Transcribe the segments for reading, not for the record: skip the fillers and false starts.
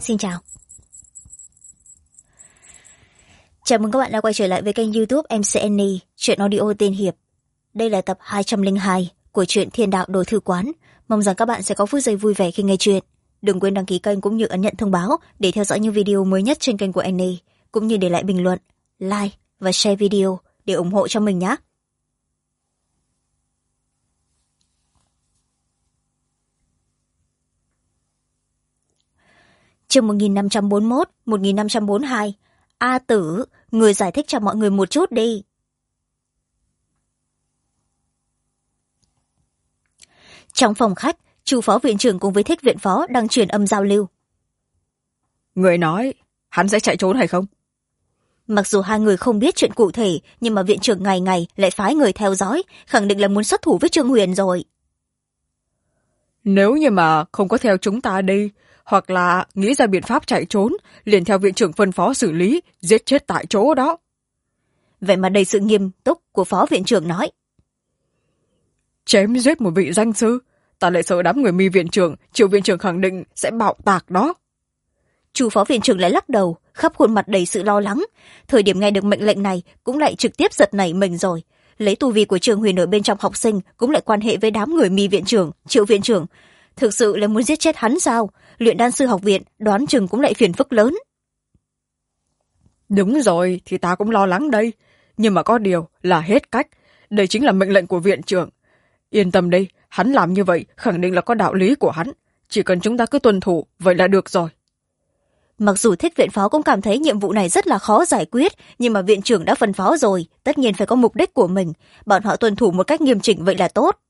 Xin chào. Chào mừng các bạn đã quay trở lại với kênh YouTube MC Annie, truyện audio tiên hiệp. Đây là tập 202 của truyện Thiên Đạo Đồ Thư Quán. Mong rằng các bạn sẽ có phút giây vui vẻ khi nghe truyện. Đừng quên đăng ký kênh cũng như ấn nhận thông báo để theo dõi những video mới nhất trên kênh của Annie, cũng như để lại bình luận, like và share video để ủng hộ cho mình nhé. Chương 1541, 1542. A Tử, người giải thích cho mọi người một chút đi. Trong phòng khách, Chu phó viện trưởng cùng với Thích viện phó đang truyền âm giao lưu. Người nói hắn sẽ chạy trốn hay không? Mặc dù hai người không biết chuyện cụ thể, nhưng mà viện trưởng ngày ngày lại phái người theo dõi, khẳng định là muốn xuất thủ với Trương Huyền rồi. Nếu như mà không có theo chúng ta đi, hoặc là nghĩ ra biện pháp chạy trốn, liền theo viện trưởng phân phó xử lý, giết chết tại chỗ đó. Vậy mà đầy sự nghiêm túc của phó viện trưởng nói. Chém giết một vị danh sư, ta lại sợ đám người Mi viện trưởng, Triệu viện trưởng khẳng định sẽ bạo tạc đó. Chu phó viện trưởng lại lắc đầu, khắp khuôn mặt đầy sự lo lắng. Thời điểm nghe được mệnh lệnh này cũng lại trực tiếp giật nảy mình rồi. Lấy tu vi của Trương Huyền ở bên trong học sinh cũng lại quan hệ với đám người Mi viện trưởng, Triệu viện trưởng. Thực sự là muốn giết chết hắn sao? Luyện đan sư học viện đoán chừng cũng lại phiền phức lớn. Đúng rồi, thì ta cũng lo lắng đây. Nhưng mà có điều là hết cách. Đây chính là mệnh lệnh của viện trưởng. Yên tâm đi, hắn làm như vậy khẳng định là có đạo lý của hắn. Chỉ cần chúng ta cứ tuân thủ, vậy là được rồi. Mặc dù Thích viện phó cũng cảm thấy nhiệm vụ này rất là khó giải quyết, nhưng mà viện trưởng đã phân phó rồi, tất nhiên phải có mục đích của mình. Bọn họ tuân thủ một cách nghiêm chỉnh vậy là tốt.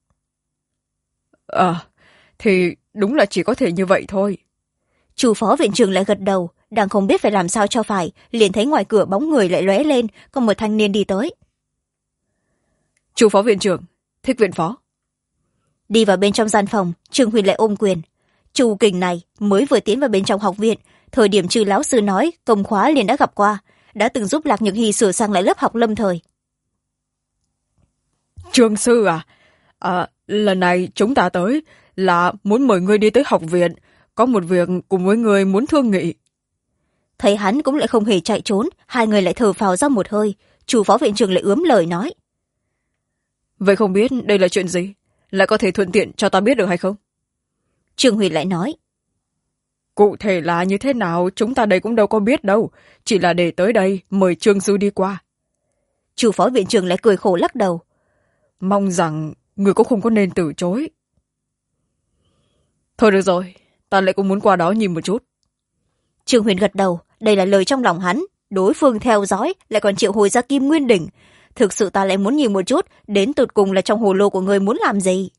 Thì đúng là chỉ có thể như vậy thôi. Chu phó viện trưởng lại gật đầu, đang không biết phải làm sao cho phải, liền thấy ngoài cửa bóng người lại lóe lên, có một thanh niên đi tới. Chu phó viện trưởng, Thích viện phó. Đi vào bên trong gian phòng, Trương Huyền lại ôm quyền. Chu kình này mới vừa tiến vào bên trong học viện, thời điểm Trư lão sư nói công khóa liền đã gặp qua, đã từng giúp Lạc Nhược Hy sửa sang lại lớp học lâm thời. Trương sư lần này chúng ta tới là muốn mời ngươi đi tới học viện, có một việc cùng với ngươi muốn thương nghị. Thấy hắn cũng lại không hề chạy trốn, hai người lại thở phào ra một hơi. Chủ phó viện trưởng lại ướm lời nói. Vậy không biết đây là chuyện gì, lại có thể thuận tiện cho ta biết được hay không? Trương Huyền lại nói. Cụ thể là như thế nào chúng ta đây cũng đâu có biết đâu, chỉ là để tới đây mời Trương sư đi qua. Chủ phó viện trưởng lại cười khổ lắc đầu. Mong rằng người cũng không có nên từ chối. Thôi được rồi, ta lại cũng muốn qua đó nhìn một chút. Trương Huyền gật đầu, đây là lời trong lòng hắn. Đối phương theo dõi lại còn triệu hồi ra Kim Nguyên Đỉnh. Thực sự ta lại muốn nhìn một chút, đến tột cùng là trong hồ lô của người muốn làm gì.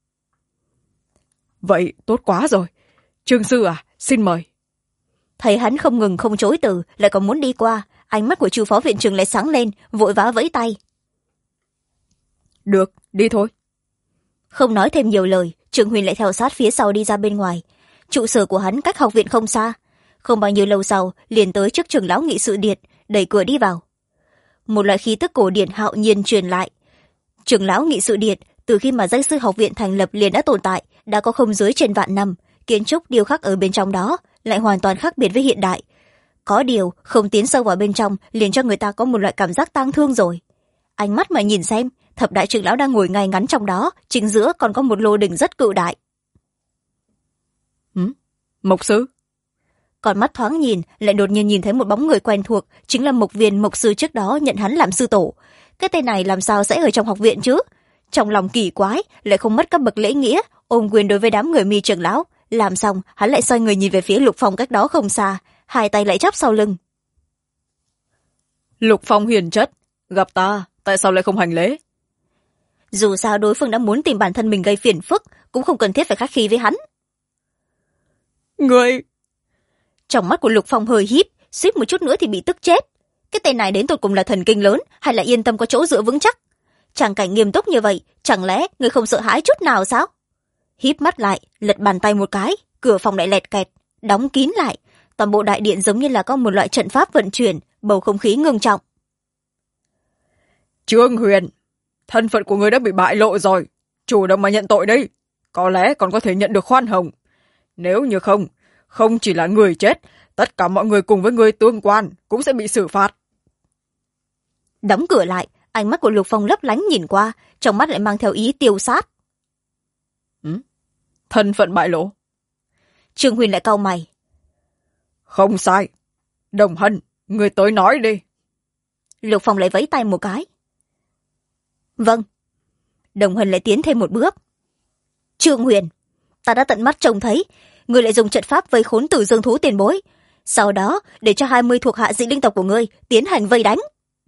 Vậy tốt quá rồi. Trương sư xin mời. Thấy hắn không ngừng không chối từ, lại còn muốn đi qua, ánh mắt của Chu phó viện trưởng lại sáng lên, vội vã vẫy tay. Được, đi thôi. Không nói thêm nhiều lời, Trương Huyền lại theo sát phía sau đi ra bên ngoài. Trụ sở của hắn cách học viện không xa. Không bao nhiêu lâu sau, liền tới trước trưởng lão nghị sự điện, đẩy cửa đi vào. Một loại khí tức cổ điển hạo nhiên truyền lại. Trưởng lão nghị sự điện, từ khi mà danh sư học viện thành lập liền đã tồn tại, đã có không dưới trên vạn năm, kiến trúc điêu khắc ở bên trong đó lại hoàn toàn khác biệt với hiện đại. Có điều, không tiến sâu vào bên trong liền cho người ta có một loại cảm giác tang thương rồi. Ánh mắt mà nhìn xem, thập đại trưởng lão đang ngồi ngay ngắn trong đó, chính giữa còn có một lô đỉnh rất cự đại. Mộc sư. Còn mắt thoáng nhìn, lại đột nhiên nhìn thấy một bóng người quen thuộc, chính là Mộc Viên Mộc sư trước đó nhận hắn làm sư tổ. Cái tên này làm sao sẽ ở trong học viện chứ? Trong lòng kỳ quái, lại không mất các bậc lễ nghĩa, ôm quyền đối với đám người Mi trưởng lão. Làm xong, hắn lại xoay người nhìn về phía Lục Phong cách đó không xa, hai tay lại chắp sau lưng. Lục Phong hiền chất, gặp ta, tại sao lại không hành lễ? Dù sao đối phương đã muốn tìm bản thân mình gây phiền phức, cũng không cần thiết phải khách khí với hắn. Người... Trong mắt của Lục Phong hơi híp, suýt một chút nữa thì bị tức chết. Cái tên này đến tột cùng là thần kinh lớn, hay là yên tâm có chỗ dựa vững chắc? Tràng cảnh nghiêm túc như vậy, chẳng lẽ người không sợ hãi chút nào sao? Híp mắt lại, lật bàn tay một cái, cửa phòng lại lẹt kẹt, đóng kín lại. Toàn bộ đại điện giống như là có một loại trận pháp vận chuyển, bầu không khí ngưng trọng. Trương Huyền, thân phận của người đã bị bại lộ rồi, chủ động mà nhận tội đi, có lẽ còn có thể nhận được khoan hồng. Nếu như không, không chỉ là người chết, tất cả mọi người cùng với người tương quan cũng sẽ bị xử phạt. Đóng cửa lại, ánh mắt của Lục Phong lấp lánh nhìn qua, trong mắt lại mang theo ý tiêu sát. Thân phận bại lộ. Trương Huyền lại cau mày. Không sai. Đồng Hân, người tới nói đi. Lục Phong lại vẫy tay một cái. Vâng. Đồng Hân lại tiến thêm một bước. Trương Huyền, ta đã tận mắt trông thấy người lại dùng trận pháp vây khốn Tử Dương thú tiền bối, sau đó để cho 20 thuộc hạ dị linh tộc của ngươi tiến hành vây đánh.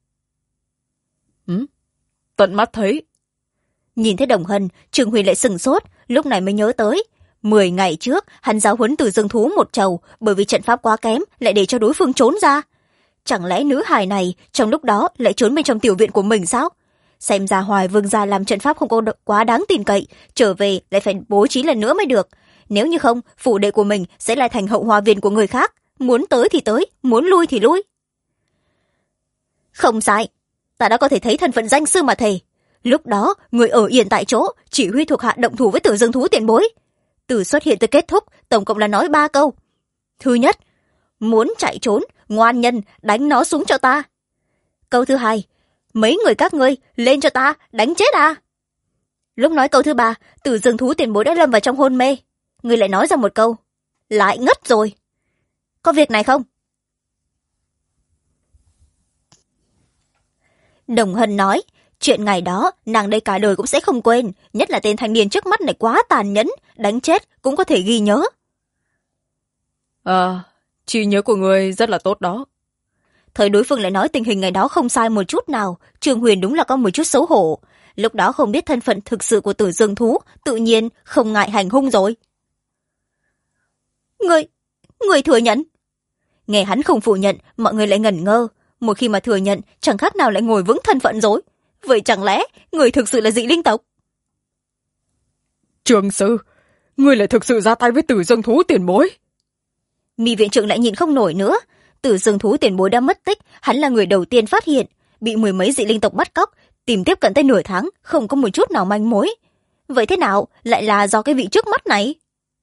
Tận mắt thấy. Nhìn thấy Đồng Hân, Trương Huyền lại sừng sốt, lúc này mới nhớ tới 10 ngày trước hắn giáo huấn Tử Dương thú một trầu, bởi vì trận pháp quá kém lại để cho đối phương trốn ra. Chẳng lẽ nữ hài này trong lúc đó lại trốn bên trong tiểu viện của mình sao? Xem ra Hoài Vương gia làm trận pháp không có quá đáng tin cậy, trở về lại phải bố trí lần nữa mới được. Nếu như không, phủ đệ của mình sẽ lại thành hậu hoa viên của người khác, muốn tới thì tới, muốn lui thì lui. Không sai, ta đã có thể thấy thân phận danh sư mà thề. Lúc đó người ở yên tại chỗ, chỉ huy thuộc hạ động thủ với Tử Dương thú tiền bối. Từ xuất hiện tới kết thúc tổng cộng là nói 3 câu. Thứ nhất, muốn chạy trốn, ngoan nhân đánh nó xuống cho ta. Câu thứ hai, mấy người các ngươi lên cho ta, đánh chết à. Lúc nói câu thứ ba, Tử Dương thú tiền bối đã lâm vào trong hôn mê. Ngươi lại nói ra một câu, lại ngất rồi. Có việc này không? Đồng Hân nói, chuyện ngày đó nàng đây cả đời cũng sẽ không quên, nhất là tên thanh niên trước mắt này quá tàn nhẫn, đánh chết cũng có thể ghi nhớ. Trí nhớ của người rất là tốt đó. Thời đối phương lại nói tình hình ngày đó không sai một chút nào, Trương Huyền đúng là có một chút xấu hổ. Lúc đó không biết thân phận thực sự của Tử Dương thú, tự nhiên không ngại hành hung rồi. Người thừa nhận. Nghe hắn không phủ nhận, mọi người lại ngẩn ngơ. Một khi mà thừa nhận, chẳng khác nào lại ngồi vững thân phận rồi. Vậy chẳng lẽ người thực sự là dị linh tộc? Trường sư, người lại thực sự ra tay với Tử Dương thú tiền bối. Mi viện trưởng lại nhìn không nổi nữa. Tử Dương thú tiền bối đã mất tích, hắn là người đầu tiên phát hiện, bị 10 mấy dị linh tộc bắt cóc, tìm tiếp cận tới nửa tháng, không có một chút nào manh mối. Vậy thế nào lại là do cái vị trước mắt này?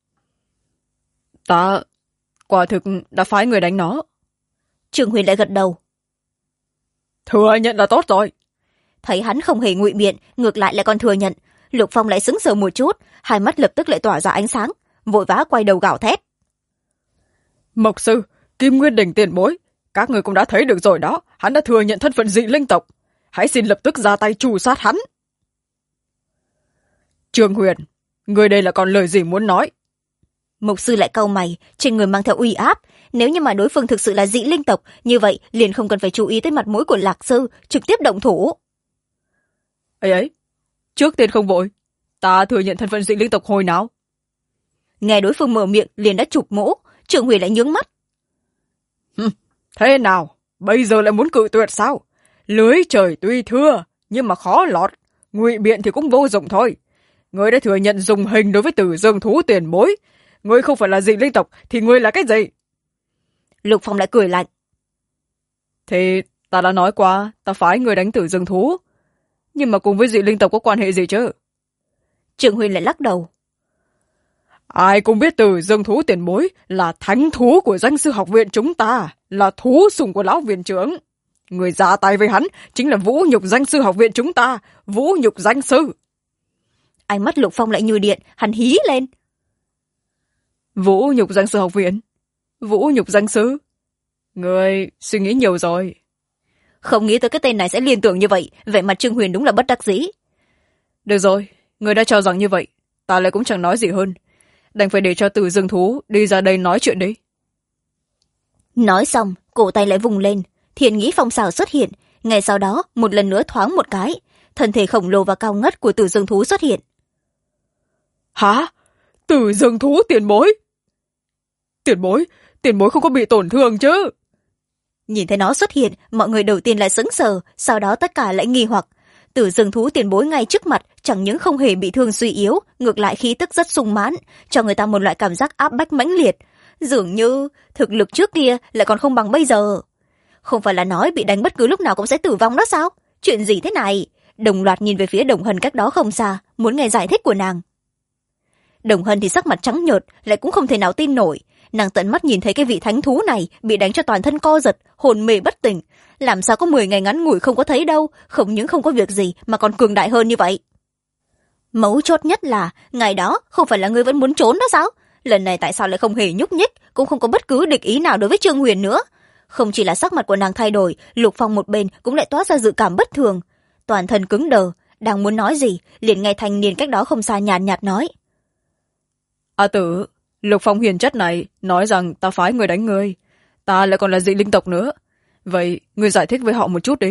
Ta quả thực đã phái người đánh nó. Trương Huyền lại gật đầu. Thừa nhận là tốt rồi. Thấy hắn không hề ngụy biện, ngược lại còn thừa nhận, Lục Phong lại sững sờ một chút, hai mắt lập tức lại tỏa ra ánh sáng, vội vã quay đầu gào thét. Mộc sư, Kim Nguyên Đỉnh tiền bối, các người cũng đã thấy được rồi đó, hắn đã thừa nhận thân phận dị linh tộc. Hãy xin lập tức ra tay trù sát hắn. Trương Huyền, người đây là còn lời gì muốn nói? Mộc sư lại cau mày, trên người mang theo uy áp. Nếu như mà đối phương thực sự là dị linh tộc, như vậy liền không cần phải chú ý tới mặt mũi của Lạc sư, trực tiếp động thủ. Ấy, trước tiên không vội, ta thừa nhận thân phận dị linh tộc hồi nào? Nghe đối phương mở miệng liền đã chụp mũ, Trương Huyền lại nhướng mắt. Thế nào, bây giờ lại muốn cự tuyệt sao? Lưới trời tuy thưa, nhưng mà khó lọt, ngụy biện thì cũng vô dụng thôi. Ngươi đã thừa nhận dùng hình đối với Tử Dương thú tiền bối, ngươi không phải là dị linh tộc thì ngươi là cái gì? Lục Phong lại cười lạnh. Thì ta đã nói qua, ta phái người đánh Tử Dương thú, nhưng mà cùng với dị linh tộc có quan hệ gì chứ? Trương Huyền lại lắc đầu. Ai cũng biết Tử Dương thú tiền bối là thánh thú của danh sư học viện chúng ta, là thú sủng của lão viện trưởng. Người ra tay với hắn chính là vũ nhục danh sư học viện chúng ta, vũ nhục danh sư. Ánh mắt Lục Phong lại như điện, hắn hí lên. Vũ nhục danh sư học viện? Vũ nhục danh sư? Người suy nghĩ nhiều rồi. Không nghĩ tới cái tên này sẽ liên tưởng như vậy, vẻ mặt Trương Huyền đúng là bất đắc dĩ. Được rồi, người đã cho rằng như vậy, ta lại cũng chẳng nói gì hơn. Đành phải để cho Tử Dương thú đi ra đây nói chuyện đi. Nói xong, cổ tay lại vùng lên, Thiên Nghĩ phong xào xuất hiện, ngay sau đó một lần nữa thoáng một cái, thân thể khổng lồ và cao ngất của Tử Dương thú xuất hiện. Hả? Tử Dương thú tiền bối? Tiền bối không có bị tổn thương chứ? Nhìn thấy nó xuất hiện, mọi người đầu tiên lại sững sờ, sau đó tất cả lại nghi hoặc. Tử Dương thú tiền bối ngay trước mặt chẳng những không hề bị thương suy yếu, ngược lại khí tức rất sung mãn, cho người ta một loại cảm giác áp bách mãnh liệt, dường như thực lực trước kia lại còn không bằng bây giờ. Không phải là nói bị đánh bất cứ lúc nào cũng sẽ tử vong đó sao? Chuyện gì thế này? Đồng loạt nhìn về phía Đồng Hân cách đó không xa, muốn nghe giải thích của nàng. Đồng Hân thì sắc mặt trắng nhợt, lại cũng không thể nào tin nổi. nàng tận mắt nhìn thấy cái vị thánh thú này bị đánh cho toàn thân co giật, hồn mê bất tỉnh. Làm sao có 10 ngày ngắn ngủi không có thấy đâu, không những không có việc gì mà còn cường đại hơn như vậy. Mấu chốt nhất là ngày đó không phải là ngươi vẫn muốn trốn đó sao? Lần này tại sao lại không hề nhúc nhích, cũng không có bất cứ địch ý nào đối với Trương Huyền nữa? Không chỉ là sắc mặt của nàng thay đổi, Lục Phong một bên cũng lại toát ra dự cảm bất thường, toàn thân cứng đờ, đang muốn nói gì liền nghe thanh niên cách đó không xa nhàn nhạt nói: A Tử, Lục Phong hiền chất này nói rằng ta phái người đánh ngươi, ta lại còn là dị linh tộc nữa, vậy ngươi giải thích với họ một chút đi.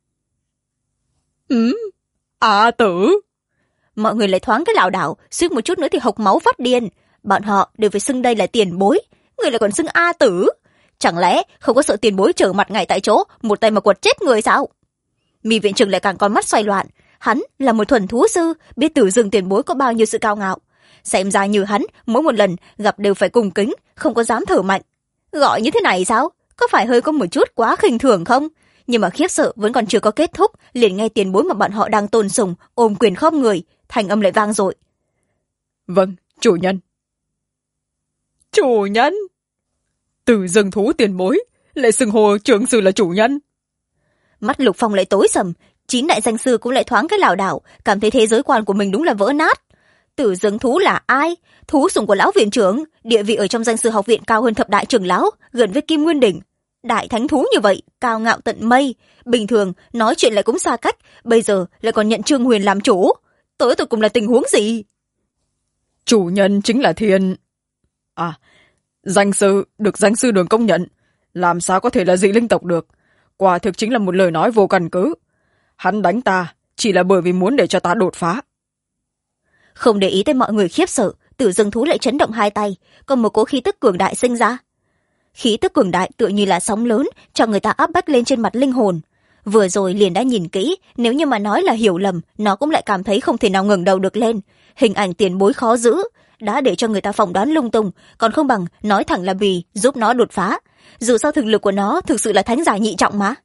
A Tử. Mọi người lại thoáng cái lảo đảo, suýt một chút nữa thì hộc máu phát điên. Bọn họ đều phải xưng đây là tiền bối, người lại còn xưng A Tử. Chẳng lẽ không có sợ tiền bối trở mặt ngay tại chỗ, một tay mà quật chết người sao? Mi viện trưởng lại càng con mắt xoay loạn. Hắn là một thuần thú sư, biết Tử Dương tiền bối có bao nhiêu sự cao ngạo. Xem ra như hắn, mỗi một lần gặp đều phải cung kính, không có dám thở mạnh. Gọi như thế này sao? Có phải hơi có một chút quá khinh thường không? Nhưng mà khiếp sợ vẫn còn chưa có kết thúc, liền nghe tiền bối mà bọn họ đang tôn sùng ôm quyền khom người, thành âm lại vang dội. Vâng, chủ nhân. Chủ nhân? Tử Dương thú tiền bối lại xưng hô trưởng sư là chủ nhân. Mắt Lục Phong lại tối sầm, 9 đại danh sư cũng lại thoáng cái lảo đảo, cảm thấy thế giới quan của mình đúng là vỡ nát. Tử Dương thú là ai? Thú sủng của lão viện trưởng, địa vị ở trong danh sư học viện cao hơn thập đại trưởng lão, gần với Kim Nguyên Đỉnh. Đại thánh thú như vậy, cao ngạo tận mây, bình thường nói chuyện lại cũng xa cách, bây giờ lại còn nhận Trương Huyền làm chủ. Tới tụi cùng là tình huống gì? Chủ nhân chính là Thiên. Danh sư được danh sư Đường công nhận, làm sao có thể là dị linh tộc được? Quả thực chính là một lời nói vô căn cứ. Hắn đánh ta chỉ là bởi vì muốn để cho ta đột phá. Không để ý tới mọi người khiếp sợ, Tử Dương thú lại chấn động hai tay, còn một cỗ khí tức cường đại sinh ra. Khí tức cường đại tựa như là sóng lớn, cho người ta áp bách lên trên mặt linh hồn. Vừa rồi liền đã nhìn kỹ, nếu như mà nói là hiểu lầm, nó cũng lại cảm thấy không thể nào ngẩng đầu được lên. Hình ảnh tiền bối khó giữ, đã để cho người ta phỏng đoán lung tung, còn không bằng nói thẳng là vì giúp nó đột phá. Dù sao thực lực của nó thực sự là thánh giả nhị trọng mà.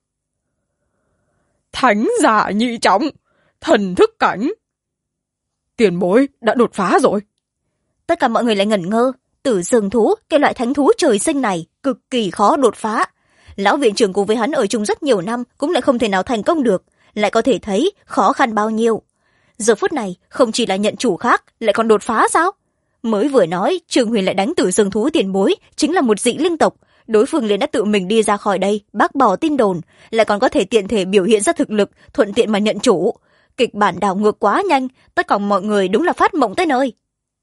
Thánh giả nhị trọng? Thần thức cảnh? Tiền bối đã đột phá rồi. Tất cả mọi người lại ngẩn ngơ. Tử Dương thú, cái loại thánh thú trời sinh này cực kỳ khó đột phá. Lão viện trưởng cùng với hắn ở chung rất nhiều năm cũng lại không thể nào thành công được, lại có thể thấy khó khăn bao nhiêu. Giờ phút này không chỉ là nhận chủ khác, lại còn đột phá sao? Mới vừa nói Trương Huyền lại đánh Tử Dương thú tiền bối chính là một dị linh tộc, đối phương liền đã tự mình đi ra khỏi đây bác bỏ tin đồn, lại còn có thể tiện thể biểu hiện ra thực lực, thuận tiện mà nhận chủ. Kịch bản đảo ngược quá nhanh, tất cả mọi người đúng là phát mộng tới nơi.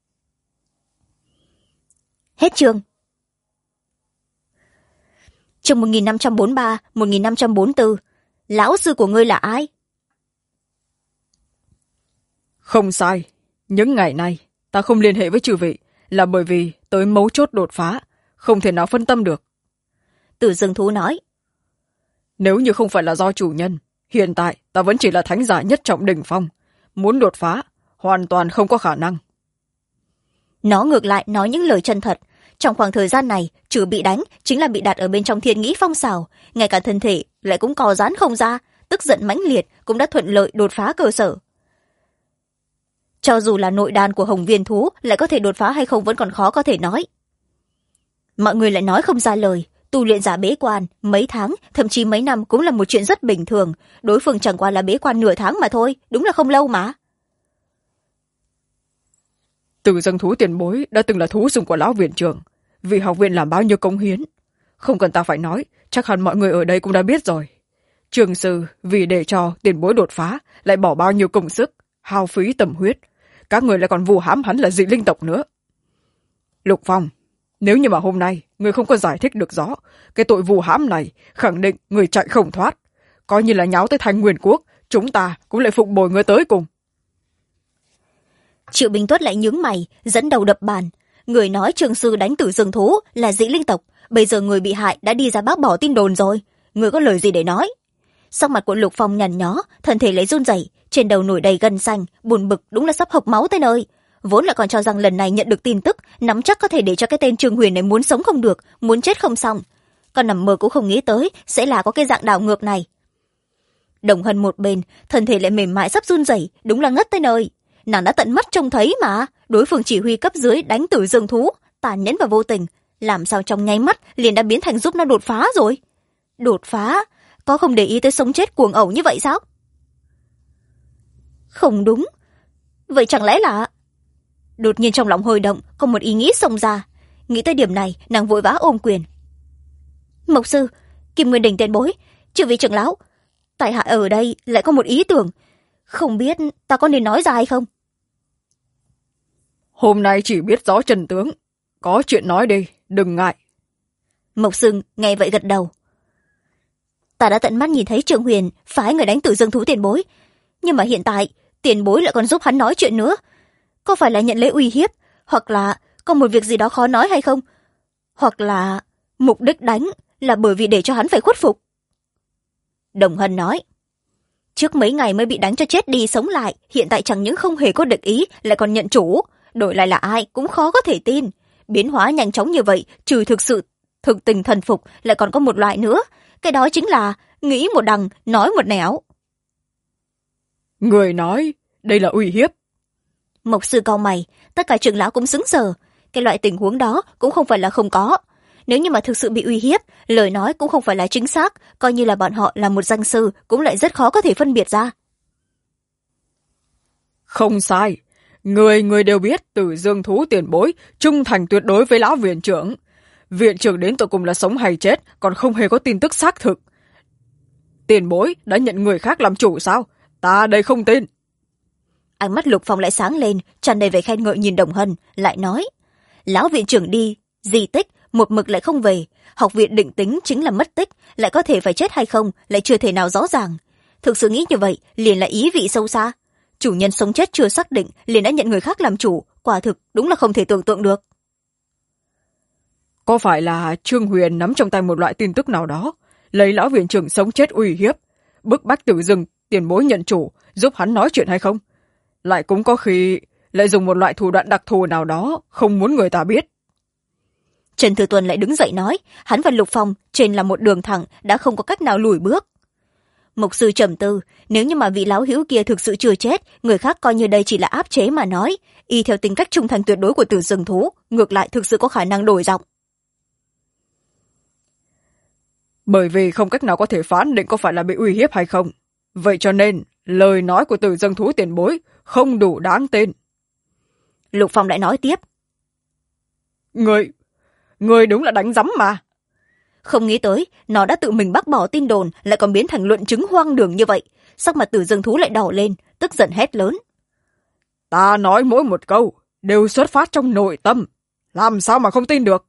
Hết chương. Chương 1543, 1544. Lão sư của ngươi là ai? Không sai. Những ngày này, ta không liên hệ với chư vị là bởi vì tới mấu chốt đột phá, không thể nào phân tâm được. Tử Dương thú nói. Nếu như không phải là do chủ nhân, hiện tại ta vẫn chỉ là thánh giả nhất trọng đỉnh phong. Muốn đột phá, hoàn toàn không có khả năng. Nó ngược lại nói những lời chân thật. Trong khoảng thời gian này, trừ bị đánh, chính là bị đặt ở bên trong thiên nghĩ phong xào. Ngay cả thân thể lại cũng co giãn không ra, tức giận mãnh liệt cũng đã thuận lợi đột phá cơ sở. Cho dù là nội đan của Hồng Viên thú lại có thể đột phá hay không vẫn còn khó có thể nói. Mọi người lại nói không ra lời. Tu luyện giả bế quan mấy tháng, thậm chí mấy năm cũng là một chuyện rất bình thường. Đối phương chẳng qua là bế quan nửa tháng mà thôi, đúng là không lâu mà. Tử Dương thú tiền bối đã từng là thú sủng của lão viện trưởng, vì học viện làm bao nhiêu công hiến, không cần ta phải nói, chắc hẳn mọi người ở đây cũng đã biết rồi. Trường sư vì để cho tiền bối đột phá lại bỏ bao nhiêu công sức, hao phí tâm huyết, các người lại còn vu hãm hắn là dị linh tộc nữa. Lục Phong, nếu như mà hôm nay người không có giải thích được rõ cái tội vu hãm này, khẳng định người chạy không thoát, coi như là nháo tới Thanh Nguyên quốc, chúng ta cũng lại phụng bồi người tới cùng. Triệu Bình Tuất lại nhướng mày, dẫn đầu đập bàn. Người nói trường sư đánh Tử Dương thú là dị linh tộc, bây giờ người bị hại đã đi ra bác bỏ tin đồn rồi, người có lời gì để nói? Sắc mặt của Lục Phong nhăn nhó, thân thể lấy run rẩy, trên đầu nổi đầy gân xanh, buồn bực đúng là sắp hộc máu tới nơi. Vốn là còn cho rằng lần này nhận được tin tức, nắm chắc có thể để cho cái tên Trương Huyền này muốn sống không được, muốn chết không xong. Còn nằm mơ cũng không nghĩ tới sẽ là có cái dạng đảo ngược này. Đồng Hân một bên, thân thể lại mềm mại sắp run rẩy, đúng là ngất tới nơi. Nàng đã tận mắt trông thấy mà, đối phương chỉ huy cấp dưới đánh Tử Dương thú, tàn nhẫn và vô tình, làm sao trong nháy mắt liền đã biến thành giúp nó đột phá rồi? Đột phá? Có không để ý tới sống chết cuồng ẩu như vậy sao? Không đúng. Vậy chẳng lẽ là... Đột nhiên trong lòng hơi động, có một ý nghĩ xông ra. Nghĩ tới điểm này, nàng vội vã ôm quyền. Mộc sư, Kim Nguyên Đỉnh tiền bối, chư vị trưởng lão, tại hạ ở đây lại có một ý tưởng. Không biết ta có nên nói ra hay không? Hôm nay chỉ biết rõ chân tướng. Có chuyện nói đi, đừng ngại. Mộc sư nghe vậy gật đầu. Ta đã tận mắt nhìn thấy Trương Huyền phái người đánh Tử Dương thú tiền bối. Nhưng mà hiện tại, tiền bối lại còn giúp hắn nói chuyện nữa. Có phải là nhận lấy uy hiếp, hoặc là có một việc gì đó khó nói hay không? Hoặc là mục đích đánh là bởi vì để cho hắn phải khuất phục? Đồng Hân nói. Trước mấy ngày mới bị đánh cho chết đi sống lại, hiện tại chẳng những không hề có địch ý, lại còn nhận chủ. Đổi lại là ai cũng khó có thể tin. Biến hóa nhanh chóng như vậy, trừ thực tình thần phục, lại còn có một loại nữa. Cái đó chính là nghĩ một đằng, nói một nẻo. Người nói, đây là uy hiếp. Mộc sư cau mày, tất cả trưởng lão cũng sững sờ. Cái loại tình huống đó cũng không phải là không có. Nếu như mà thực sự bị uy hiếp, lời nói cũng không phải là chính xác, coi như là bọn họ là một danh sư cũng lại rất khó có thể phân biệt ra. Không sai. Người đều biết Tử Dương thú tiền bối trung thành tuyệt đối với lão viện trưởng. Viện trưởng đến tận cùng là sống hay chết, còn không hề có tin tức xác thực. Tiền bối đã nhận người khác làm chủ sao? Ta đây không tin. Ánh mắt Lục Phong lại sáng lên, tràn đầy vẻ khen ngợi nhìn Đồng Hân, lại nói: lão viện trưởng đi di tích một mực lại không về, học viện định tính chính là mất tích, lại có thể phải chết hay không lại chưa thể nào rõ ràng. Thực sự nghĩ như vậy liền là ý vị sâu xa. Chủ nhân sống chết chưa xác định liền đã nhận người khác làm chủ, quả thực đúng là không thể tưởng tượng được. Có phải là Trương Huyền nắm trong tay một loại tin tức nào đó, lấy lão viện trưởng sống chết uy hiếp, bức bách Tử Dương tiền bối nhận chủ, giúp hắn nói chuyện hay không? Lại cũng có khi lại dùng một loại thủ đoạn đặc thù nào đó, không muốn người ta biết. Trần Thừa Tuần lại đứng dậy nói, hắn và Lục Phong trên là một đường thẳng, đã không có cách nào lùi bước. Mục sư trầm tư, nếu như mà vị lão hữu kia thực sự chưa chết, người khác coi như đây chỉ là áp chế mà nói, y theo tính cách trung thành tuyệt đối của Tử Dương thú, ngược lại thực sự có khả năng đổi giọng. Bởi vì không cách nào có thể phán định có phải là bị uy hiếp hay không, vậy cho nên lời nói của Tử Dương thú tiền bối không đủ đáng tin. Lục Phong lại nói tiếp, người đúng là đánh rắm mà. Không nghĩ tới nó đã tự mình bác bỏ tin đồn, lại còn biến thành luận chứng hoang đường như vậy. Sắc mặt Tử Dương thú lại đỏ lên, tức giận hét lớn, ta nói mỗi một câu đều xuất phát trong nội tâm, làm sao mà không tin được.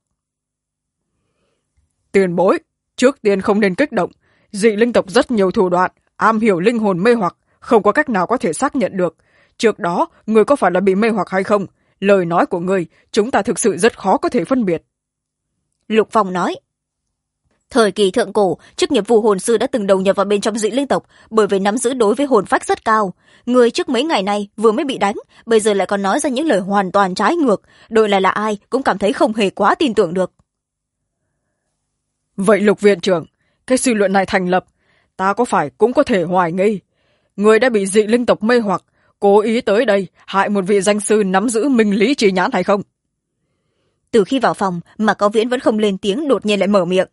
Tiền bối, trước tiên không nên kích động. Dị linh tộc rất nhiều thủ đoạn, am hiểu linh hồn mê hoặc, không có cách nào có thể xác nhận được. Trước đó, người có phải là bị mê hoặc hay không? Lời nói của người, chúng ta thực sự rất khó có thể phân biệt. Lục Phong nói, thời kỳ thượng cổ, chức nghiệp phù hồn sư đã từng đầu nhập vào bên trong dị linh tộc, bởi vì nắm giữ đối với hồn phách rất cao. Người trước mấy ngày này vừa mới bị đánh, bây giờ lại còn nói ra những lời hoàn toàn trái ngược, đổi lại là ai cũng cảm thấy không hề quá tin tưởng được. Vậy Lục viện trưởng, cái suy luận này thành lập, ta có phải cũng có thể hoài nghi người đã bị dị linh tộc mê hoặc, cố ý tới đây hại một vị danh sư nắm giữ minh lý trí nhãn hay không? Từ khi vào phòng mà Cao Viễn vẫn không lên tiếng, đột nhiên lại mở miệng.